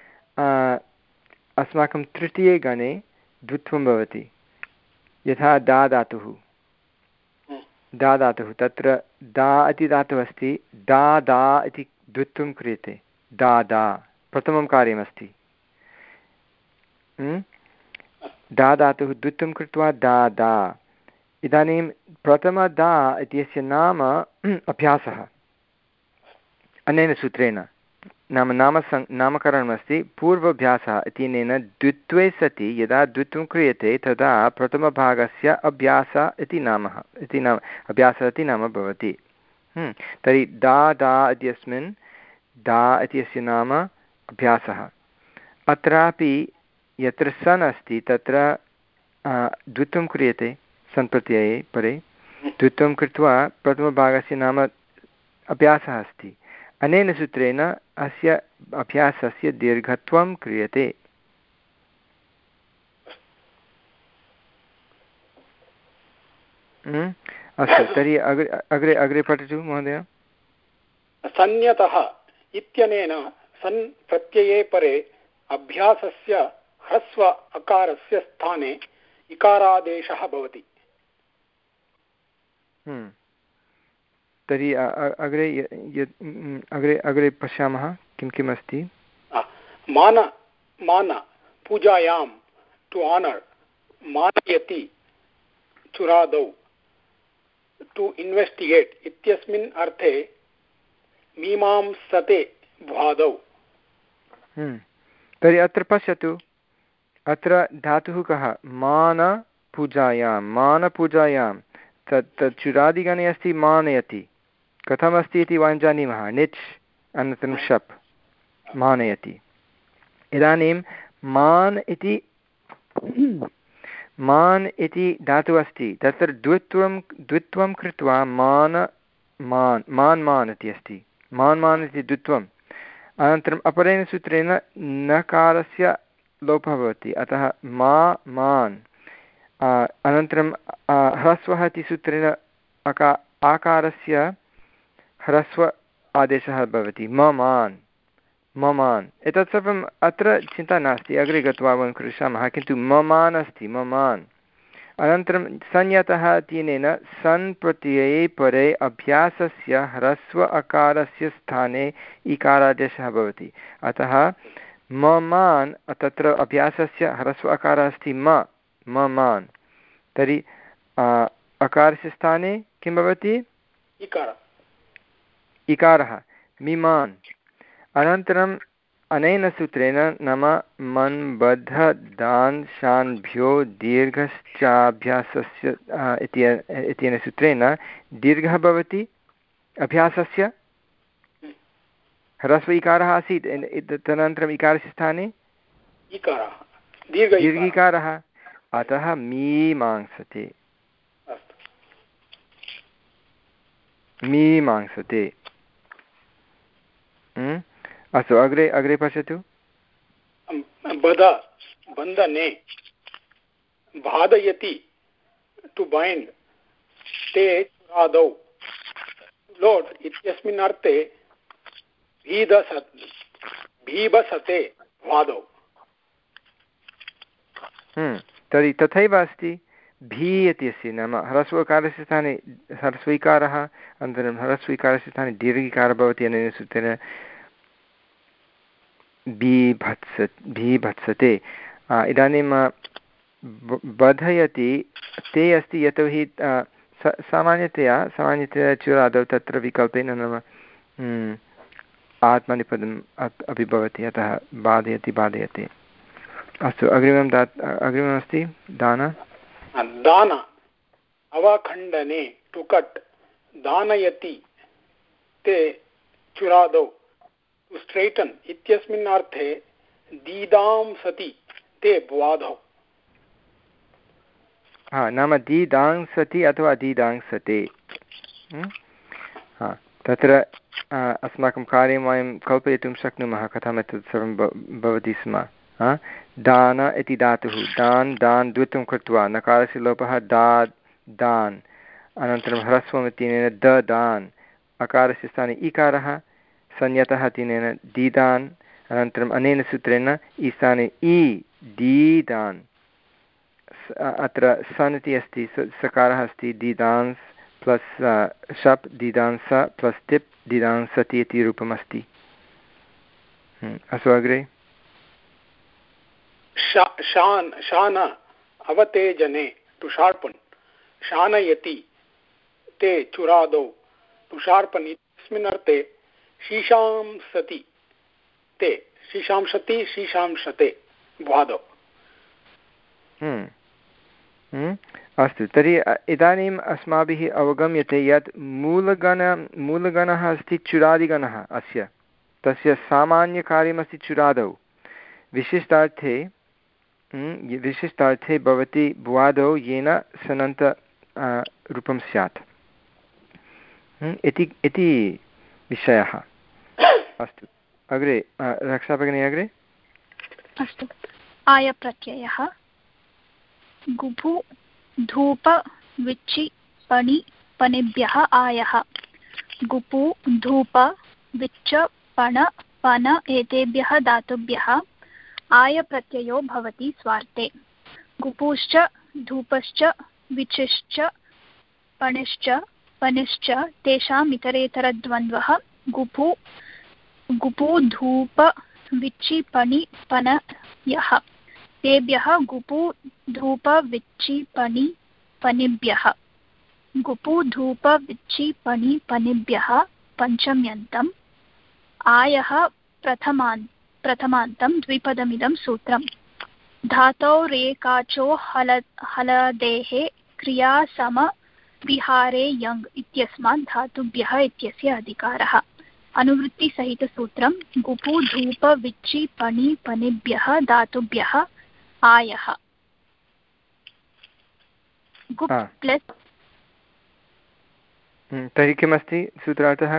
अस्माकं तृतीये गणे द्वित्वं भवति। यथा दा धातुः, दा धातुः तत्र दा इति धातुः अस्ति, दा दा इति द्वित्वं क्रियते। दा दा प्रथमं कार्यमस्ति। दा धातुः द्वित्वं कृत्वा दा दा। इदानीं प्रथम दा इत्यस्य नाम अभ्यासः अनेन सूत्रेण। नाम नाम सं नामकरणमस्ति पूर्वाभ्यासः इत्यनेन द्वित्वे सति यदा द्वित्वं क्रियते तदा प्रथमभागस्य अभ्यासः इति नाम इति नाम अभ्यासः इति नाम भवति। तर्हि दा दा इत्यस्मिन् दा इत्यस्य नाम अभ्यासः। अत्रापि यत्र सन् अस्ति तत्र द्वित्वं क्रियते सन् प्रत्यये परे। द्वित्वं कृत्वा प्रथमभागस्य नाम अभ्यासः अस्ति। अनेन सूत्रेण अस्य अभ्यासस्य दीर्घत्वं क्रियते। अस्तु, तर्हि अग्रे अग्रे अग्रे पठतु महोदय। सन्यतः इत्यनेन सन् प्रत्यये परे अभ्यासस्य ह्रस्व अकारस्य स्थाने इकारादेशः भवति। तर्हि अग्रे अग्रे अग्रे पश्यामः किं किम् अस्ति। मान मान पूजायां टु आनर्, मानयति चुरादौ, टु इन्वेस्टिगेट् इत्यस्मिन् अर्थे मीमांसते भ्वादौ। तर्हि अत्र पश्यतु, अत्र धातुः कः? मानपूजायां। मानपूजायां तत् तत् चुरादिगणे अस्ति मानयति। कथमस्ति इति वयं जानीमः। निच् अनन्तरं शप्, मानयति। इदानीं मान् इति मान् इति धातुः अस्ति, तत्र द्वित्वं द्वित्वं कृत्वा मान मान् मान् मान् इति अस्ति। मान् मान् इति द्वित्वम्। अनन्तरम् अपरेण सूत्रेण नकारस्य लोपः भवति, अतः मा मान्। अनन्तरं ह्रस्वः इति सूत्रेण अका आकारस्य ह्रस्व आदेशः भवति, ममान् ममान्। एतत् सर्वम् अत्र चिन्ता नास्ति, अग्रे गत्वा वयं करिष्यामः, किन्तु ममान् अस्ति, ममान्। अनन्तरं संयतः इत्यनेन सन् प्रत्यये परे अभ्यासस्य ह्रस्व अकारस्य स्थाने इकारादेशः भवति। अतः ममान्, तत्र अभ्यासस्य ह्रस्व अकारः अस्ति म ममान्। तर्हि अकारस्य स्थाने किं भवति? इकार इकारः, मिमान्। अनन्तरम् अनेन सूत्रेण नाम मन् बध दान् शान्भ्यो दीर्घश्चाभ्यासस्य इत्यनेन सूत्रेण दीर्घः भवति अभ्यासस्य। ह्रस्व इकारः आसीत्, तदनन्तरम् इकारस्य स्थाने दीर्घ इकारः, अतः मीमांसते मीमांसते। अस्तु, अग्रे अग्रे पश्यतु। बध बन्धने, बाधयति टु बैण्ड्, ते चुरादौ, लोड् इत्यस्मिन् अर्थे भीदस भीभसते वादौ। तर्हि तथैव अस्ति, भी इत्यस्य नाम ह्रस्वकारस्य स्थाने ह्रस्वीकारः अनन्तरं ह्रस्वीकारस्य स्थाने दीर्घिकारः भवति अनेन सूत्रेण बीभत्स बीभत्सते। इदानीं बधयति ते अस्ति यतोहि सामान्यतया सामान्यतया चुरादौ तत्र विकल्पेन नाम आत्मनेपदम् अपि भवति अतः बाधयति बाधयति। अस्तु अग्रिमं दा अग्रिममस्ति दान दान अवखण्डने टु कट् दानयति ते चुरादौ टु स्ट्रैटन् इत्यस्मिन् अर्थे दीदां सति ते भ्वादौ। हा नाम दीदांसति अथवा दीदांसते। हा तत्र अस्माकं कार्यं वयं कल्पयितुं शक्नुमः कथमेतत् सर्वं भवति स्म। दान इति धातुः दान् दान् द्वित्वं कृत्वा नकारस्य लोपः दा दान् अनन्तरं ह्रस्वम् इत्यनेन द दान् अकारस्य स्थाने इकारः संयतः इत्यनेन दीदान् अनन्तरम् अनेन सूत्रेण ईस्थाने इ दीदान् अत्र सन् इति अस्ति सकारः अस्ति दीदांस् प्लस् शप् दीदांस प्लस् तिप् दीदांसति इति रूपमस्ति। अस्तु अग्रे शान शान अवतेजने टु शार्पन् शानयति ते चुरादौ टु शार्पन् इत्यस्मिन् अर्थे शीशांसति ते शीशांसति शीशांसते भ्वादौ। अस्तु तर्हि इदानीम् अस्माभिः अवगम्यते यत् मूलगण मूलगणः अस्ति चुरादिगणः अस्य तस्य सामान्यकार्यमस्ति चुरादौ विशिष्टार्थे विशिष्टार्थे भवति भ्वादौ येन सनन्त रूपं स्यात् इति इति विषयः। अस्तु अग्रे रक्षा भगिनी अग्रे। अस्तु आयप्रत्ययः गुभु धूप विचि पणि पनिभ्यः आयः गुपु धूप विच्च पण पन एतेभ्यः धातुभ्यः आयप्रत्ययो भवति स्वार्थे। गुपुश्च धूपश्च विचिश्च पणिश्च पनिश्च तेषाम् इतरेतरद्वन्द्वः गुपु गुपु धूप विचि पणि पनयः तेभ्यः गुपु धूप विचि पणि पनिभ्यः गुपु धूप विचि पणि पनिभ्यः पञ्चम्यन्तम् आयः प्रथमान् प्रथमान्तं द्विपदमिदं सूत्रम् धातौ रेकाचो हल हलदेः क्रिया सम विहारे यङ् इत्यस्मात् धातुभ्यः इत्यस्य अधिकारः अनुवृत्तिसहितसूत्रं गुपु धूप विचि पणि पनिभ्यः धातुभ्यः आयः गुप् प्लस् तर्हि किमस्ति सूत्रार्थः?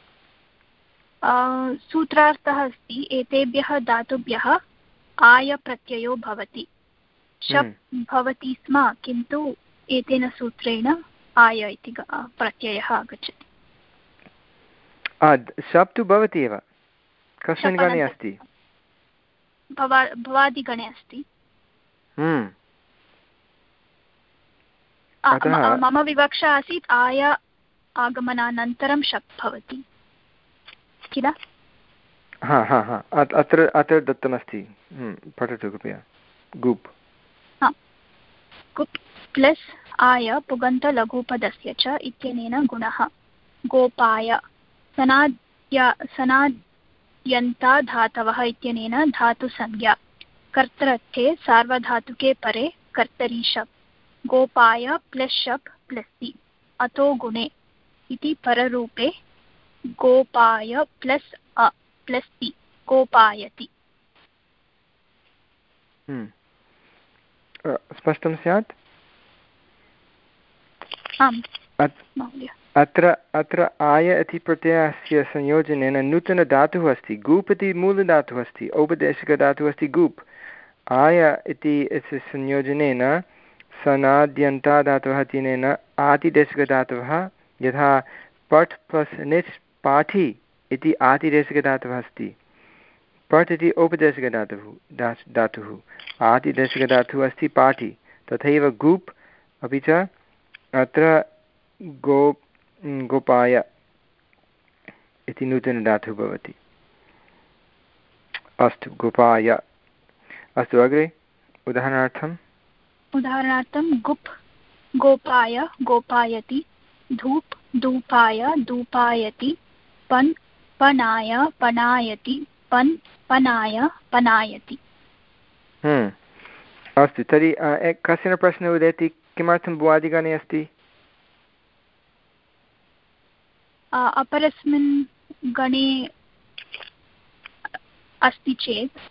सूत्रार्थः अस्ति एतेभ्यः धातुभ्यः आयप्रत्ययो भवति शप् भवति स्म किन्तु एतेन सूत्रेण आय इति प्रत्ययः आगच्छति। शप् तु भवति एव कस्मिन् गणे अस्ति? भवादिगणे अस्ति। मम विवक्षा आसीत् आय आगमनानन्तरं शप् भवति किल? हा हा हा अत्र अत्र दत्तमस्ति पठतु कृपया। गुप् गुप् प्लस् आय पुगन्तलघुपदस्य च इत्यनेन गुणः गोपाय सनाद्या सनाद्यन्ता धातवः इत्यनेन धातुसंज्ञा कर्तृर्थे सार्वधातुके परे कर्तरि शप् गोपाय प्लस् शप् प्लस् ति अतो गुणे इति पररूपे गोपाय प्लस् अ प्लस् ति गोपायति। स्पष्टं स्यात्? आम् महोदय। अत्र अत्र आय इति प्रत्ययस्य संयोजनेन नूतनधातुः अस्ति गूप् इति मूलधातुः अस्ति औपदेशिकधातुः अस्ति गूप् आय इति संयोजनेन सनाद्यन्ताधातवः तिनेन आतिदेशिकधातवः यथा पठ् प्लस् निच् पाठि इति आतिदेशिकधातुः अस्ति पठ् इति औपदेशिकधातुः धातुः आतिदेशिकधातुः अस्ति पाठि तथैव गूप् अपि च अत्र गो गोपाय इति नूतनधातुः भवति। अस्तु गोपाय। अस्तु अग्रे उदाहरणार्थम् उदाहरणार्थं गुप् गोपाय गोपायति, धूप् धूपाय धूपायति, पन् पनाय पनायति, पन् पनाय पनायति। अस्तु तर्हि कश्चन प्रश्नः उदेति किमर्थं भुवादिगणे अस्ति? अपरस्मिन् गणे अस्ति चेत्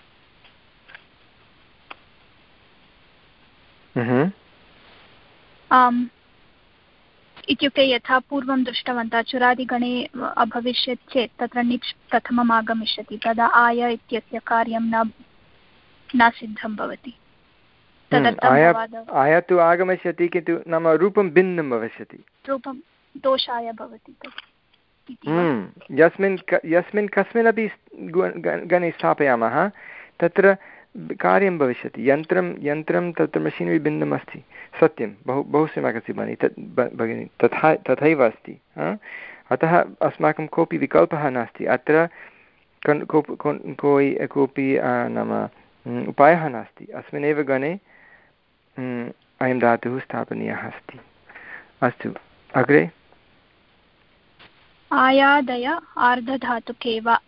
आम् इत्युक्ते यथा पूर्वं दृष्टवन्तः चुरादिगणे अभविष्यत् चेत् तत्र निच् प्रथमम् आगमिष्यति, तदा आय इत्यस्य कार्यं न न सिद्धं भवति। आय तु आगमिष्यति किन्तु नाम रूपं भिन्नं भविष्यति, रूपं दोषाय भवति। यस्मिन् यस्मिन् कस्मिन्नपि गणे स्थापयामः तत्र कार्यं भविष्यति। यन्त्रं यन्त्रं तत्र मशीनरी भिन्नम् अस्ति, सत्यं, बहु बहु सम्यक् अस्ति भगिनि तत् भगिनि तथा तथैव अस्ति। अतः अस्माकं कोऽपि विकल्पः नास्ति अत्र, कोऽपि कोऽपि नाम उपायः नास्ति। अस्मिन्नेव गणे अयं धातुः स्थापनीयः अस्ति। अस्तु अग्रे आयादय आर्धधातुके वा।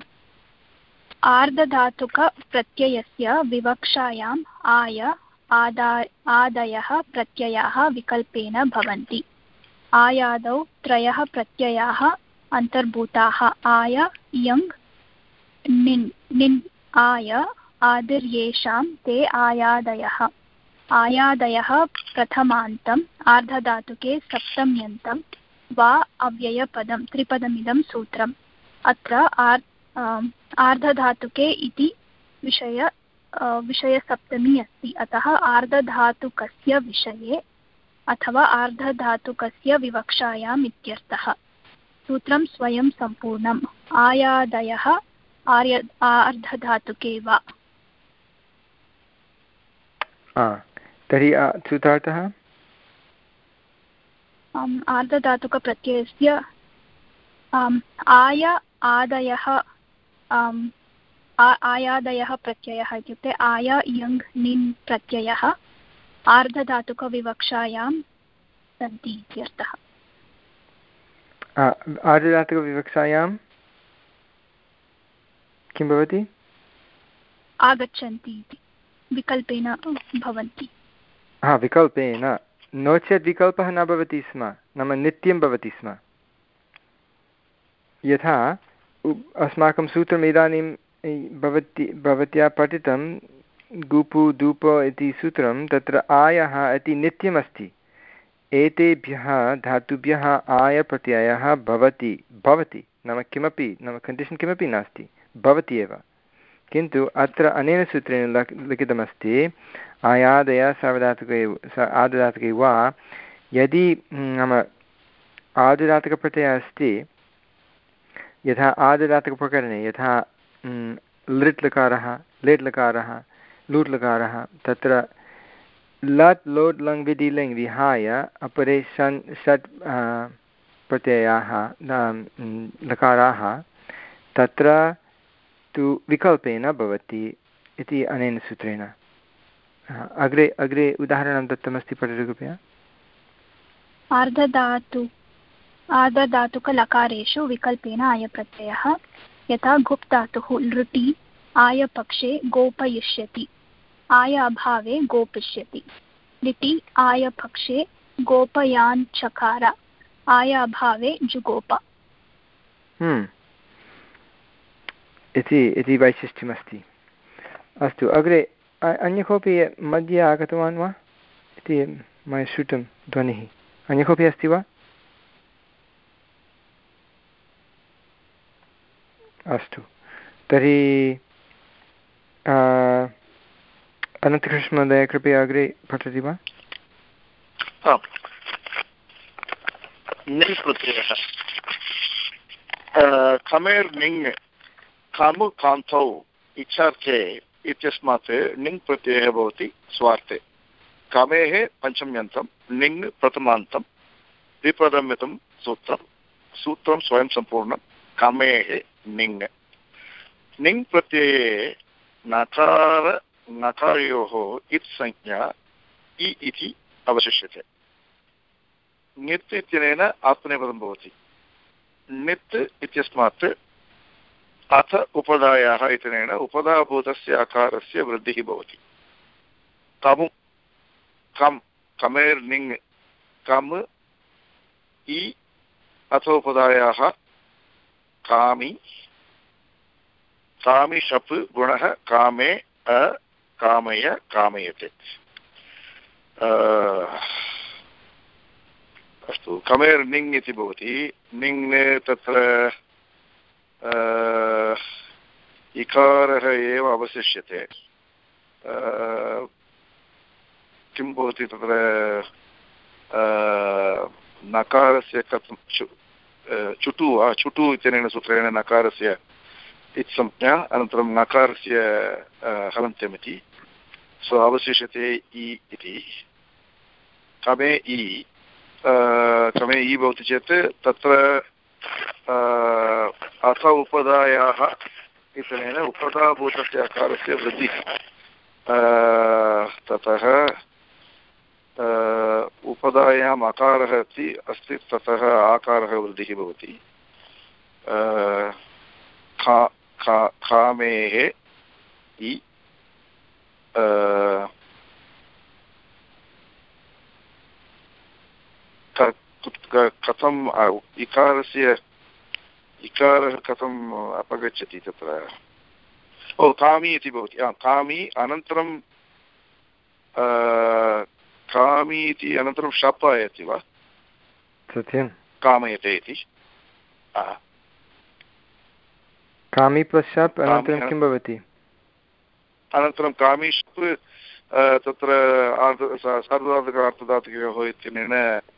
आर्धधातुकप्रत्ययस्य विवक्षायाम् आय आदा आदयः प्रत्ययाः विकल्पेन भवन्ति। आयादौ त्रयः प्रत्ययाः अन्तर्भूताः आय यङ् निन् निन् आय आदिर्येषां ते आयादयः। आयादयः प्रथमान्तम् आर्धधातुके सप्तम्यन्तं वा अव्ययपदं त्रिपदमिदं सूत्रम्। अत्र आर् आर्धधातुके इति विषय विषयसप्तमी अस्ति, अतः आर्धधातुकस्य विषये अथवा आर्धधातुकस्य विवक्षायाम् इत्यर्थः। सूत्रं स्वयं सम्पूर्णम्। आयादयः आर्य आर्धधातुके वा। तर्हि सूत्रार्थः आर्धधातुकप्रत्ययस्य आय आदयः आयादयः प्रत्ययः इत्युक्ते आय यङ् निन् प्रत्ययः आर्धधातुकविवक्षायां सन्ति इत्यर्थः। आर्धधातुकविवक्षायां किं भवति? आगच्छन्ति इति, विकल्पेन भवन्ति। हा विकल्पेन, नो चेत् विकल्पः न भवति स्म, नाम नित्यं भवति स्म। यथा अस्माकं सूत्रम् इदानीं भवति भवत्या पठितं गुपु धूप इति सूत्रं, तत्र आयः इति नित्यमस्ति। एतेभ्यः धातुभ्यः आयप्रत्ययः भवति भवति नाम किमपि नाम कण्डीशन् किमपि नास्ति, भवति एव। किन्तु अत्र अनेन सूत्रेण लिखितमस्ति आयादय सार्वधातुके आर्धधातुके वा। यदि नाम आर्धधातुकप्रत्ययः अस्ति, यथा आर्धधातुकप्रकरणे यथा लृट् लकारः लेट् लकारः लूट् लकारः, तत्र लट् लोट् लङ् विधि लिङ् विहाय अपरे षन् षट् प्रत्ययाः लकाराः तत्र तु विकल्पेन भवति इति अनेन सूत्रेण। अग्रे अग्रे उदाहरणं दत्तमस्ति, पठतु कृपया। आर्धधातु आर्धधातुकलकारेषु विकल्पेन आयप्रत्ययः, यथा घुप् धातुः लृटि आयपक्षे गोपयिष्यति, आय अभावे गोपिष्यति। लिटि आयपक्षे गोपयान् चकार, आय अभावे जुगोप। इति इति वैशिष्ट्यमस्ति। अस्तु अग्रे अन्य कोऽपि मध्ये आगतवान् वा इति मया श्रुतं ध्वनिः। अन्य कोऽपि अस्ति वा? अस्तु तर्हि अनन्तकृष्णमहोदय कृपया अग्रे पठति वा? निङ् प्रत्ययः खमेर् निङ् खामु कान्तौ इच्छार्थे इत्यस्मात् निङ् प्रत्ययः भवति स्वार्थे। कामेः पञ्चम्यन्तं निङ् प्रथमान्तं विपदमितं सूत्रं सूत्रं स्वयं सम्पूर्णं कामेः निङ् निङ् प्रत्यये नकार नकारयोः इत् संज्ञा इ इति अवशिष्यते ङित् इत्यनेन आत्मनेपदं भवति णित् इत्यस्मात् अथ उपधायाः इत्यनेन उपधाभूतस्य अकारस्य वृद्धिः भवति कमु कम् कमेर् निङ् कम् इ अथोपधायाः कामि कामि शप् गुणः कामे अ कामय कामयते अस्तु कमेर् निङ् इति भवति निङ् तत्र इकारः एव अवशिष्यते किं भवति तत्र नकारस्य कथं चुटु वा चुटु इत्यनेन सूत्रेण नकारस्य इत्संज्ञा अनन्तरं नकारस्य हलन्त्यमिति सो अवशिष्यते इ इति कमे इ कमे इ भवति चेत् तत्र अथ उपधायाः इत्यनेन उपधाभूतस्य अकारस्य वृद्धिः ततः उपधायाम् अकारः अस्ति अस्ति ततः आकारः वृद्धिः भवति खा खा खामेः इ कथम् इकारस्य इकारः कथम् अपगच्छति तत्र ओ कामी इति भवति कामी अनन्तरं कामी इति अनन्तरं शप् आयति वा सत्यं कामयते इति कामी प्लस् शप् अनन्तरं किं भवति अनन्तरं कामी शप् तत्र सार्वधातुक-अर्थधातुकयोः इत्यनेन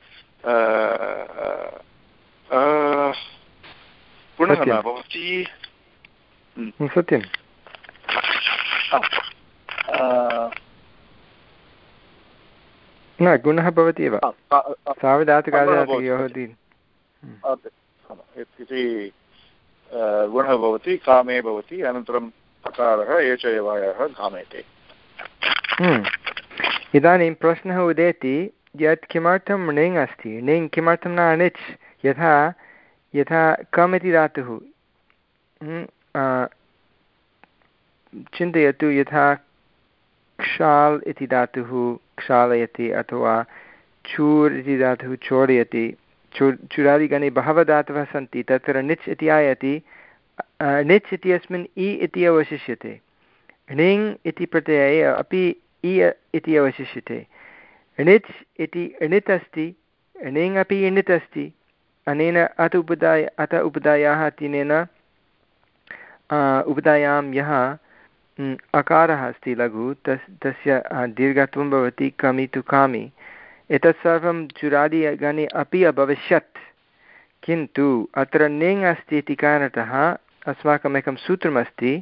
पुनः न भवति सत्यं न गुणः भवति एव सार्वधातुक-अर्थधातुकयोः इति गुणः भवति कामे भवति अनन्तरम् अकारः एष एवायः कामेते इदानीं प्रश्नः उदेति यत् किमर्थं णिङ् अस्ति णिङ् किमर्थं न अणिच् यथा यथा कम् इति धातुः चिन्तयतु यथा क्षाल् इति धातुः क्षालयति अथवा चूर् इति धातुः चोरयति चु चुरादिगणे बहवः धातवः सन्ति तत्र णिच् इति आयाति णिच् इत्यस्मिन् इ इति अवशिष्यते णिङ् इति प्रत्यये अपि इ इति अवशिष्यते णिच् इति णित् अस्ति णिङ् अपि णित् अस्ति अनेन अत उपधाय अत उपधायाः तिनेन उपधायां यः अकारः अस्ति लघु तस् तस्य दीर्घत्वं भवति कमि तु कामि एतत् सर्वं चुरादिगणे अपि अभविष्यत् किन्तु अत्र णिङ् अस्ति इति कारणतः अस्माकम् एकं सूत्रमस्ति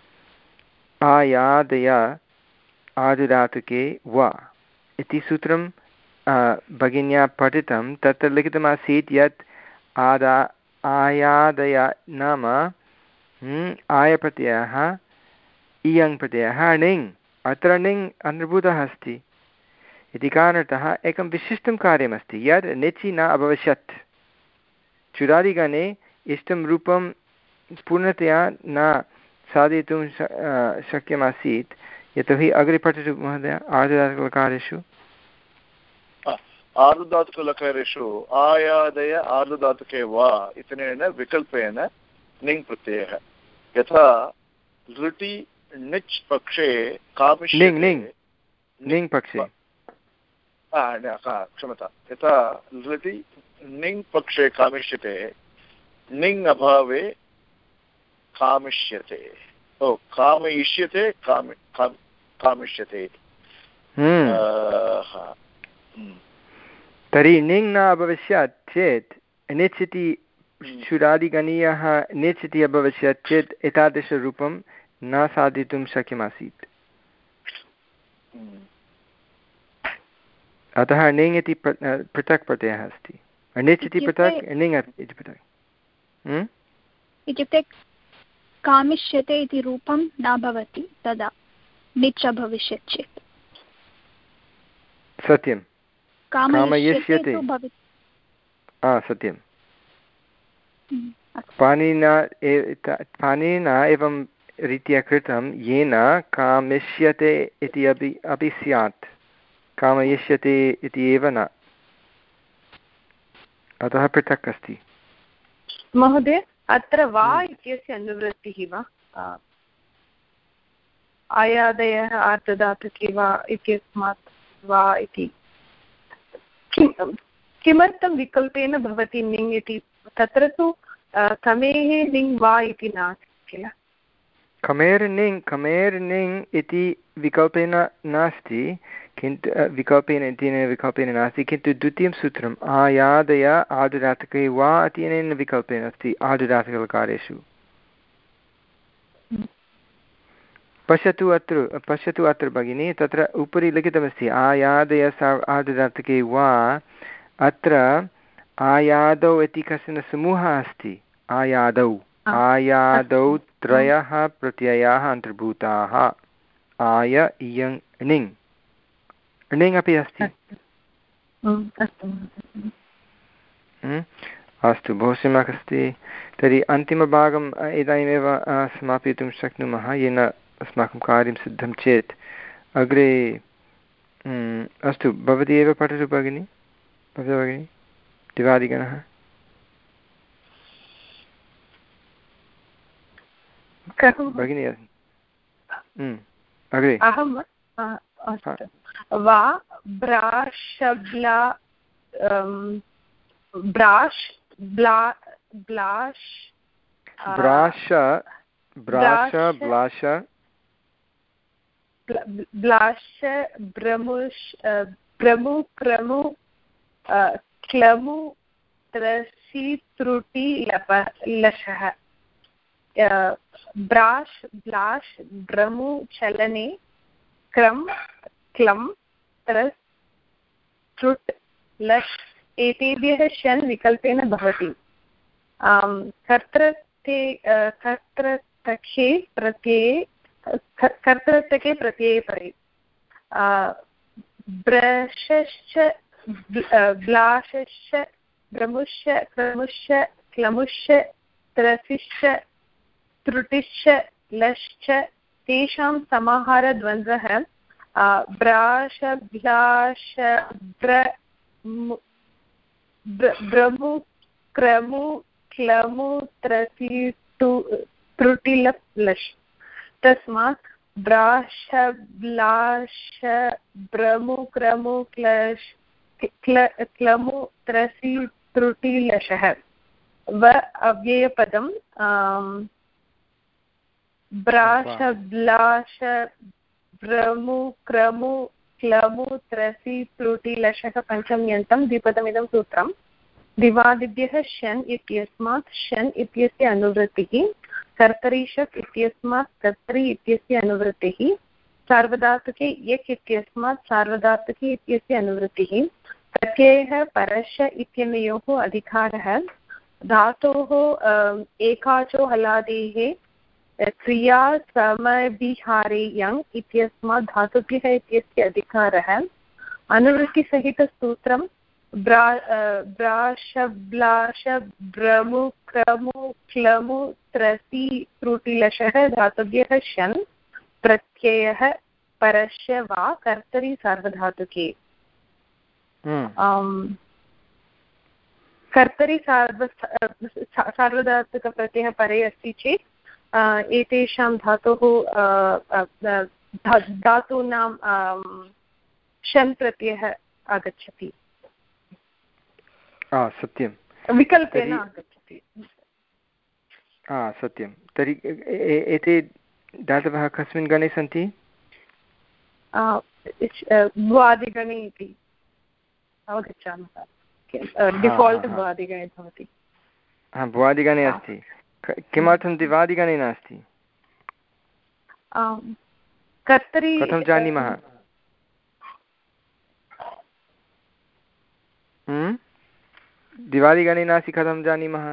आयादय आर्धधातुके वा इति सूत्रं भगिन्या पठितं तत्र लिखितमासीत् यत् आदा आयादय नाम आयप्रत्ययः इयङ् प्रत्ययः णिङ् अत्र णिङ् अन्तर्भूतः अस्ति इति कारणतः एकं विशिष्टं कार्यमस्ति यत् णिचि न अभविष्यत् चुरादिगणे इष्टं रूपं पूर्णतया न साधयितुं शक्यमासीत् यतोहि अग्रे पठतु महोदय आर्धधातुकलकारेषु आर्धधातुकलकारेषु आयादय आर्धधातुके वा इत्यनेन विकल्पेन णिङ् प्रत्ययः यथा लृटि णिच् पक्षे कामिष्यते णिङ् पक्षे क्षमता यथा लृटि णिङ् पक्षे कामिष्यते णिङ् अभावे कामिष्यते ओ कामयिष्यते कामि कामिष्यते तर्हि णिङ् न अभविष्यत् चेत् णिच् इति चुरादिगणीयः णिच् इति अभविष्यत् चेत् एतादृशरूपं न साधितुं शक्यमासीत् अतः णिङ् इति पृथक् प्रत्ययः अस्ति, णिच् इति पृथक्, णिङ् इति पृथक्। इत्युक्ते कामिष्यते इति रूपं न भवति तदा णिच् अभविष्यत् चेत्। सत्यं, कामयिष्यते सत्यं। पाणिना पाणिना एवं रीत्या कृतं येन कामिष्यते इति अपि अपि स्यात्, कामयिष्यते इति एव न, अतः पृथक् अस्ति। महोदय अत्र वा इत्यस्य अनुवृत्तिः वा आयादयः आर्धधातुके वा इत्यस्मात् वा इति किमर्थं विकल्पेन भवति णिङ् इति? तत्र तु कमेः णिङ् वा इति नास्ति किल? कमेर् णिङ् कमेर् णिङ् इति विकल्पेन नास्ति, किन्तु विकल्पेन इत्यनेन विकल्पेन नास्ति, किन्तु द्वितीयं सूत्रम् आयादय आर्धधातुके वा इत्यनेन विकल्पेन अस्ति आर्धधातुकलकारेषु। पश्यतु अत्र पश्यतु अत्र भगिनी, तत्र उपरि लिखितमस्ति आयादय आर्धधातुके वा। अत्र आयादौ इति कश्चन समूहः अस्ति। आयादौ आयादौ त्रयः प्रत्ययाः अन्तर्भूताः, आय इयङ् णिङ्, णिङ् अपि अस्ति। अस्तु, बहु सम्यक् अस्ति। तर्हि अन्तिमभागम् इदानीमेव समापयितुं शक्नुमः, येन अस्माकं कार्यं सिद्धं चेत् अग्रे। अस्तु, भवती एव पठतु भगिनि, भवतु भगिनि, दिवादिगणः। भगिनि अग्रे। अहं वा ब्राशब्ला ब्राश् ब्ला ब्लाश् ब्राश ब्राश ब्लाश ब्लाश ब्रमुष् ब्रमु क्रमु क्लमु त्रसि त्रुटि लप लशः। ब्राश् ब्लाश् ब्रमु चलने क्रम क्लम त्रस् त्रुट् लश् एतेभ्यः शन् विकल्पेन भवति। कर्तृते कर्तृतके प्रत्यये कर्तृतके प्रत्यये परे ब्रशश्च ब्लाशश्च ब्रमुश्च क्रमुश्च क्लमुश्च त्रसिश्च त्रुटिश्च लश्च तेषां समाहारद्वन्द्वः ब्राश ब्लाश ब्रमु क्रमु क्लमु त्रसि त्रुटिलप् लश्। तस्मात् ब्राश ब्लाश ब्रमु क्रमु क्लश् क्लमु त्रसि त्रुटिलशः व अव्ययपदं ब्राश ब्लाश ब्रमु क्रमु क्लमु त्रसि त्रुटिलशः पञ्चम्यन्तं द्विपदमिदं सूत्रं। दिवादिभ्यः शन् इत्यस्मात् शन् इत्यस्य अनुवृत्तिः, कर्तरीषक् इत्यस्मात् कर्तरि इत्यस्य अनुवृत्तिः, सार्वधातुके यक् इत्यस्मात् सार्वधातुके इत्यस्य अनुवृत्तिः, प्रत्ययः परश्च इत्यनयोः अधिकारः, धातोः एकाचो हलादेः क्रिया समभिहारे यङ् इत्यस्मात् धातुभ्यः इत्यस्य अधिकारः, अनुवृत्तिसहितसूत्रं ब्रा ब्राश ब्लाश ब्रमु क्रमु क्लमु त्रसि त्रुटिलशः धातुभ्यः शन्, प्रत्ययः परश्च वा कर्तरि सार्वधातुके। कर्तरि सार्व सार्वधातुकप्रत्ययः परे अस्ति चेत् एतेषां धातोः धातूनां शन् प्रत्ययः आगच्छति, सत्यं विकल्पेन आगच्छति। सत्यं। तर्हि एते धातवः कस्मिन् गणे सन्ति? भ्वादिगणे इति अवगच्छामः। डिफाल्ट् भ्वादिगणे भवति। भ्वादिगणे अस्ति। किमर्थं दिवादिगणे नास्ति? कर्तरि कथं जानीमः? दिवादिगणे नास्ति कथं जानीमः?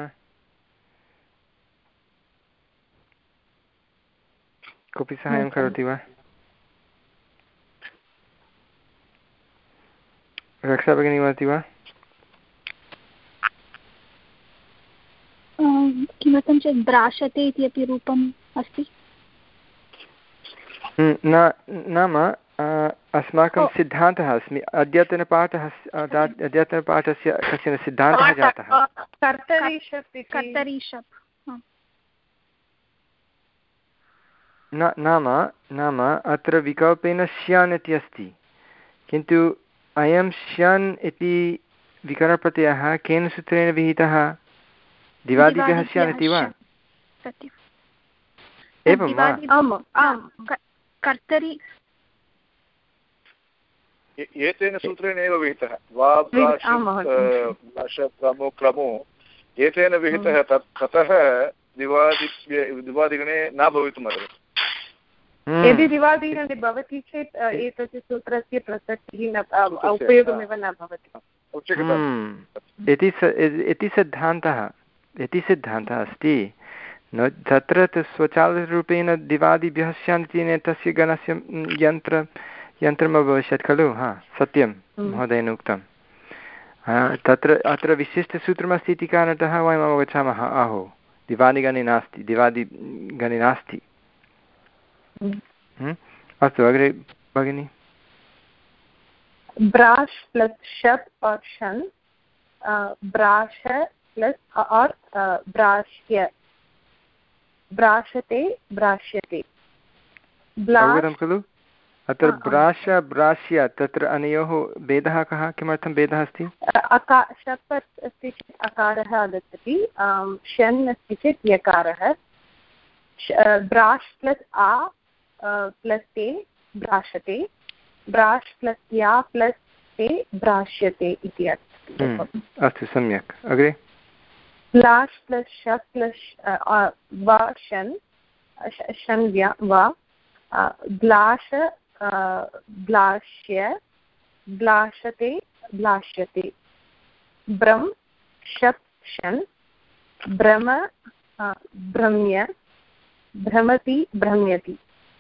कोऽपि साहाय्यं करोति वा? रक्षा भगिनी वदति वा? किमर्थं चेत् भ्राशते इति अपि रूपम् अस्ति। न नाम अस्माकं सिद्धान्तः अस्मि अद्यतनपाठः अद्यतनपाठस्य कश्चन सिद्धान्तः जातः। न नाम नाम अत्र विकल्पेन श्यान् इति अस्ति, किन्तु अयं श्यान् इति विकरणप्रत्ययः केन सूत्रेण विहितः? दिवादिभ्यः स्यान् इति वा? एवं वा? कर्तरि एतेन सूत्रेण एव विहितः वा क्रमो क्रमो एतेन विहितः तत् ततः दिवादि दिवादिगणे न भवितुमर्हति। यदि दिवादिगणे भवति चेत् एतस्य सूत्रस्य प्रसक्तिः उपयोगमेव न भवति इति सिद्धान्तः इति सिद्धान्तः अस्ति। न तत्र तु स्वचालितरूपेण दिवादिभ्यः स्यान् इति तस्य गणस्य यन्त्र यन्त्रम् अभविष्यत् खलु? हा सत्यं महोदयेन उक्तं। तत्र अत्र विशिष्टसूत्रमस्ति इति कारणतः वयम् अवगच्छामः आहो दिवादिगणे नास्ति दिवादिगणे नास्ति। अस्तु अग्रे भगिनि। ब्राश् प्लस् शप् और शन ब्राश प्लस और ब्राश्य ब्राशते ब्राश्यते अवगतं खलु? अत्र ब्राश ब्राश्य तत्र अनयोः भेदः कः? किमर्थं भेदः अस्ति? शप् अस्ति चेत् अकारः आगच्छति, शन् अस्ति चेत् यकारः। ब्राश् प्लस् आ प्लस् ते ब्राशते, ब्राश् प्लस् या प्लस् ते ब्राश्यते इति अस्ति। अस्तु सम्यक्। अग्रे ब्लाश् प्लस् शप् प्लस् वा शन् शन् व्या वा ब्लाश ब्लाश्य ब्लाशते ब्लाश्यते ब्रम् शप् शन् भ्रम भ्रम्य भ्रमति भ्रम्यति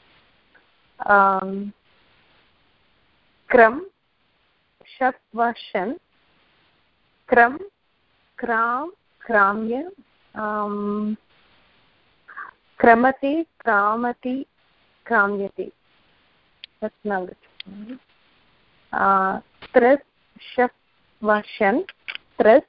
क्रम शप् वा शन् क्रम क्राम क्राम्य क्रमते क्रामति क्राम्यते तत् न गच्छति। त्रस् शप् वा शन् त्रस्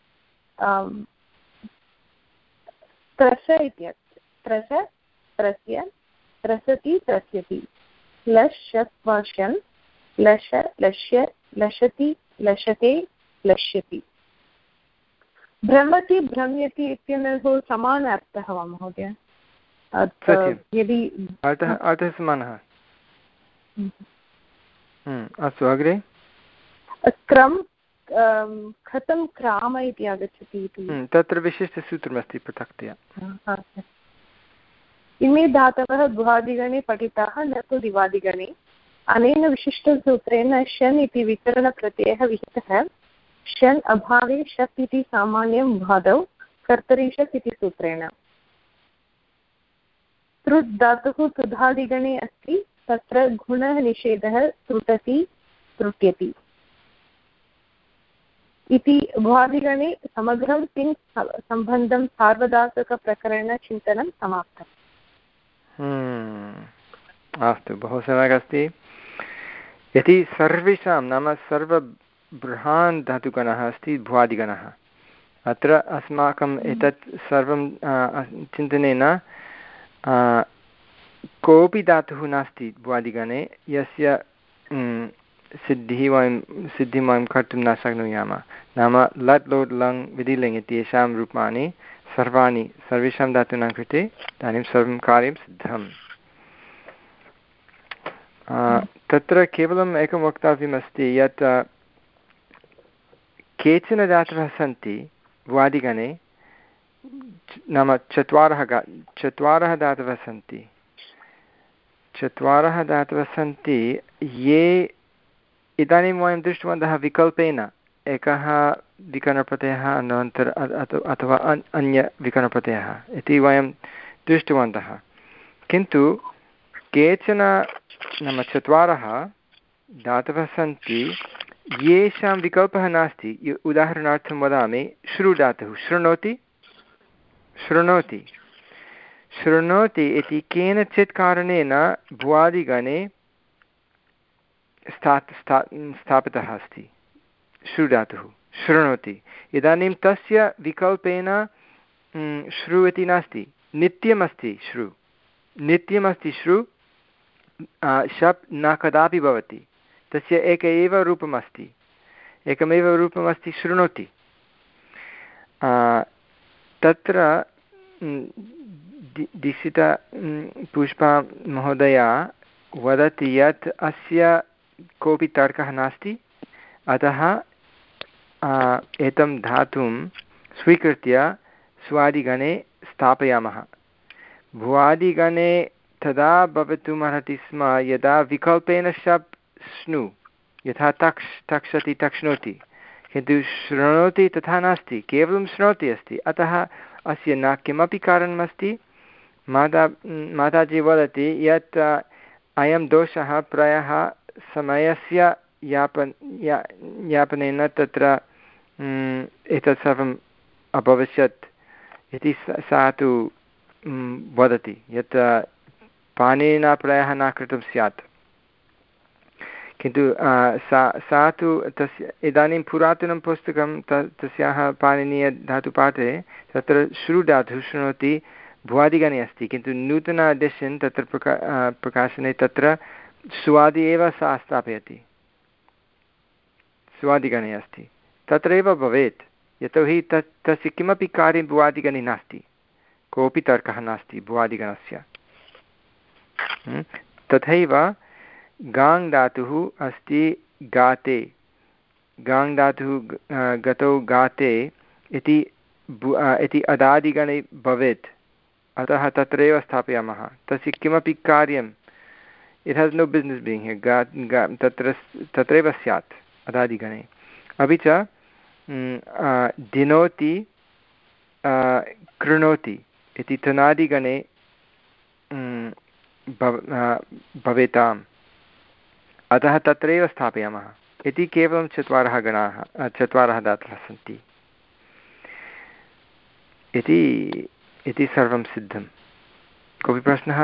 त्रस इति अस्ति। त्रस त्रस्य त्रसति त्रस्यति। लश् शप् वा शन् लश लश्य लशति लशते लश्यति। भ्रमति भ्रम्यति इत्यनयोः समान अर्थः वा महोदय? यदि अर्थः अर्थः समानः। अस्तु अग्रे। क्रम कथं क्राम इति आगच्छति इति तत्र विशिष्टसूत्रमस्ति पृथक्तया। इमे धातवः भुवादिगणे पठिताः न तु दिवादिगणे। अनेन विशिष्टसूत्रेण शन् इति विकरणप्रत्ययः विहितः। शन् अभावे शप् इति सामान्यं भ्वादौ कर्तरि शप् इति सूत्रेण। त्रुट् धातुः तुधादिगणे अस्ति, तत्र गुणः निषेधः त्रुटति त्रुट्यति इति भ्वादिगणे समग्रं तिङ् सम्बन्धं सार्वधातुकप्रकरणचिन्तनं समाप्तम्। अस्तु बहु सम्यक् अस्ति। यदि सर्वेषां नाम सर्व बृहान् धातुगणः अस्ति भ्वादिगणः, अत्र अस्माकम् एतत् सर्वं चिन्तनेन कोऽपि धातुः नास्ति भ्वादिगणे यस्य सिद्धिः वयं सिद्धिं वयं कर्तुं न शक्नुयाम। नाम लट् लोट् लङ् विधिलिङ् इत्येषां रूपाणि सर्वाणि सर्वेषां धातूनां कृते इदानीं सर्वं कार्यं सिद्धम्। तत्र केवलम् एकं वक्तव्यमस्ति यत् केचन धातवः सन्ति भ्वादिगणे, नाम चत्वारः चत्वारः धातवः सन्ति चत्वारः धातवः सन्ति ये इदानीं वयं दृष्टवन्तः विकल्पेन एकः विकरणप्रत्ययः अनन्तरं अथवा अन्यविकरणप्रत्ययः इति वयं दृष्टवन्तः। किन्तु केचन नाम चत्वारः धातवः सन्ति येषां विकल्पः नास्ति। उदाहरणार्थं वदामि, श्रु धातुः, शृणोति शृणोति शृणोति इति केनचित् कारणेन भुवादिगणे स्था स्था स्थापितः अस्ति। श्रु धातुः शृणोति, इदानीं तस्य विकल्पेन श्रु इति नास्ति, नित्यमस्ति श्रु, नित्यमस्ति श्रु, शप् न कदापि भवति, तस्य एक एव रूपमस्ति, एकमेव रूपमस्ति शृणोति। तत्र दीक्षिता पुष्पा महोदया वदति यत् अस्य कोऽपि तर्कः नास्ति, अतः एतं धातुं स्वीकृत्य स्वादिगणे स्थापयामः। भुवादिगणे तदा भवितुमर्हति स्म यदा विकल्पेन शप् स्नु, यथा तक्ष् तक्षति तक्ष्णोति, किन्तु शृणोति तथा नास्ति, केवलं शृणोति अस्ति। अतः अस्य न किमपि कारणमस्ति। माता माताजी वदति यत् अयं दोषः प्रायः समयस्य यापन या यापनेन तत्र एतत् सर्वम् अभविष्यत् इति सा तु वदति यत् पाणिनिना प्रायः न कृतं स्यात्। किन्तु सा सा तु तस्य इदानीं पुरातनं पुस्तकं त तस्याः पाणिनीयधातुपाठे तत्र श्रु धातुः शृणोति भुवादिगणे अस्ति, किन्तु नूतन एडिशन् तत्र प्रका प्रकाशने तत्र स्वादि एव सा स्थापयति, स्वादिगणे अस्ति, तत्रैव भवेत्, यतोहि तत् तस्य किमपि कार्यं भुवादिगणे नास्ति, कोऽपि तर्कः नास्ति भुवादिगणस्य। तथैव गाङ् धातुः अस्ति गाते, गाङ् धातुः गतौ गाते इति इति अदादिगणे भवेत्, अतः तत्रैव स्थापयामः, तस्य किमपि कार्यं it has no business being here, गा गा तत्र तत्रैव स्यात् अदादिगणे। अपि च दिनोति कृणोति इति तनादिगणे भवेताम्, अतः तत्रैव स्थापयामः इति केवलं चत्वारः गणाः चत्वारः धातवः सन्ति इति इति सर्वं सिद्धं। कोऽपि प्रश्नः?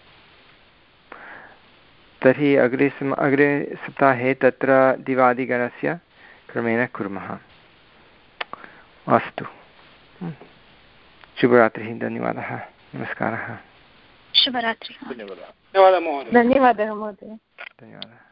तर्हि अग्रे सम अग्रे सप्ताहे तत्र दिवादिगणस्य क्रमेण कुर्मः। अस्तु, शुभरात्रिः, धन्यवादः, नमस्कारः। शुभरात्रिः। धन्यवादः महोदय। धन्यवादः महोदय। धन्यवादः।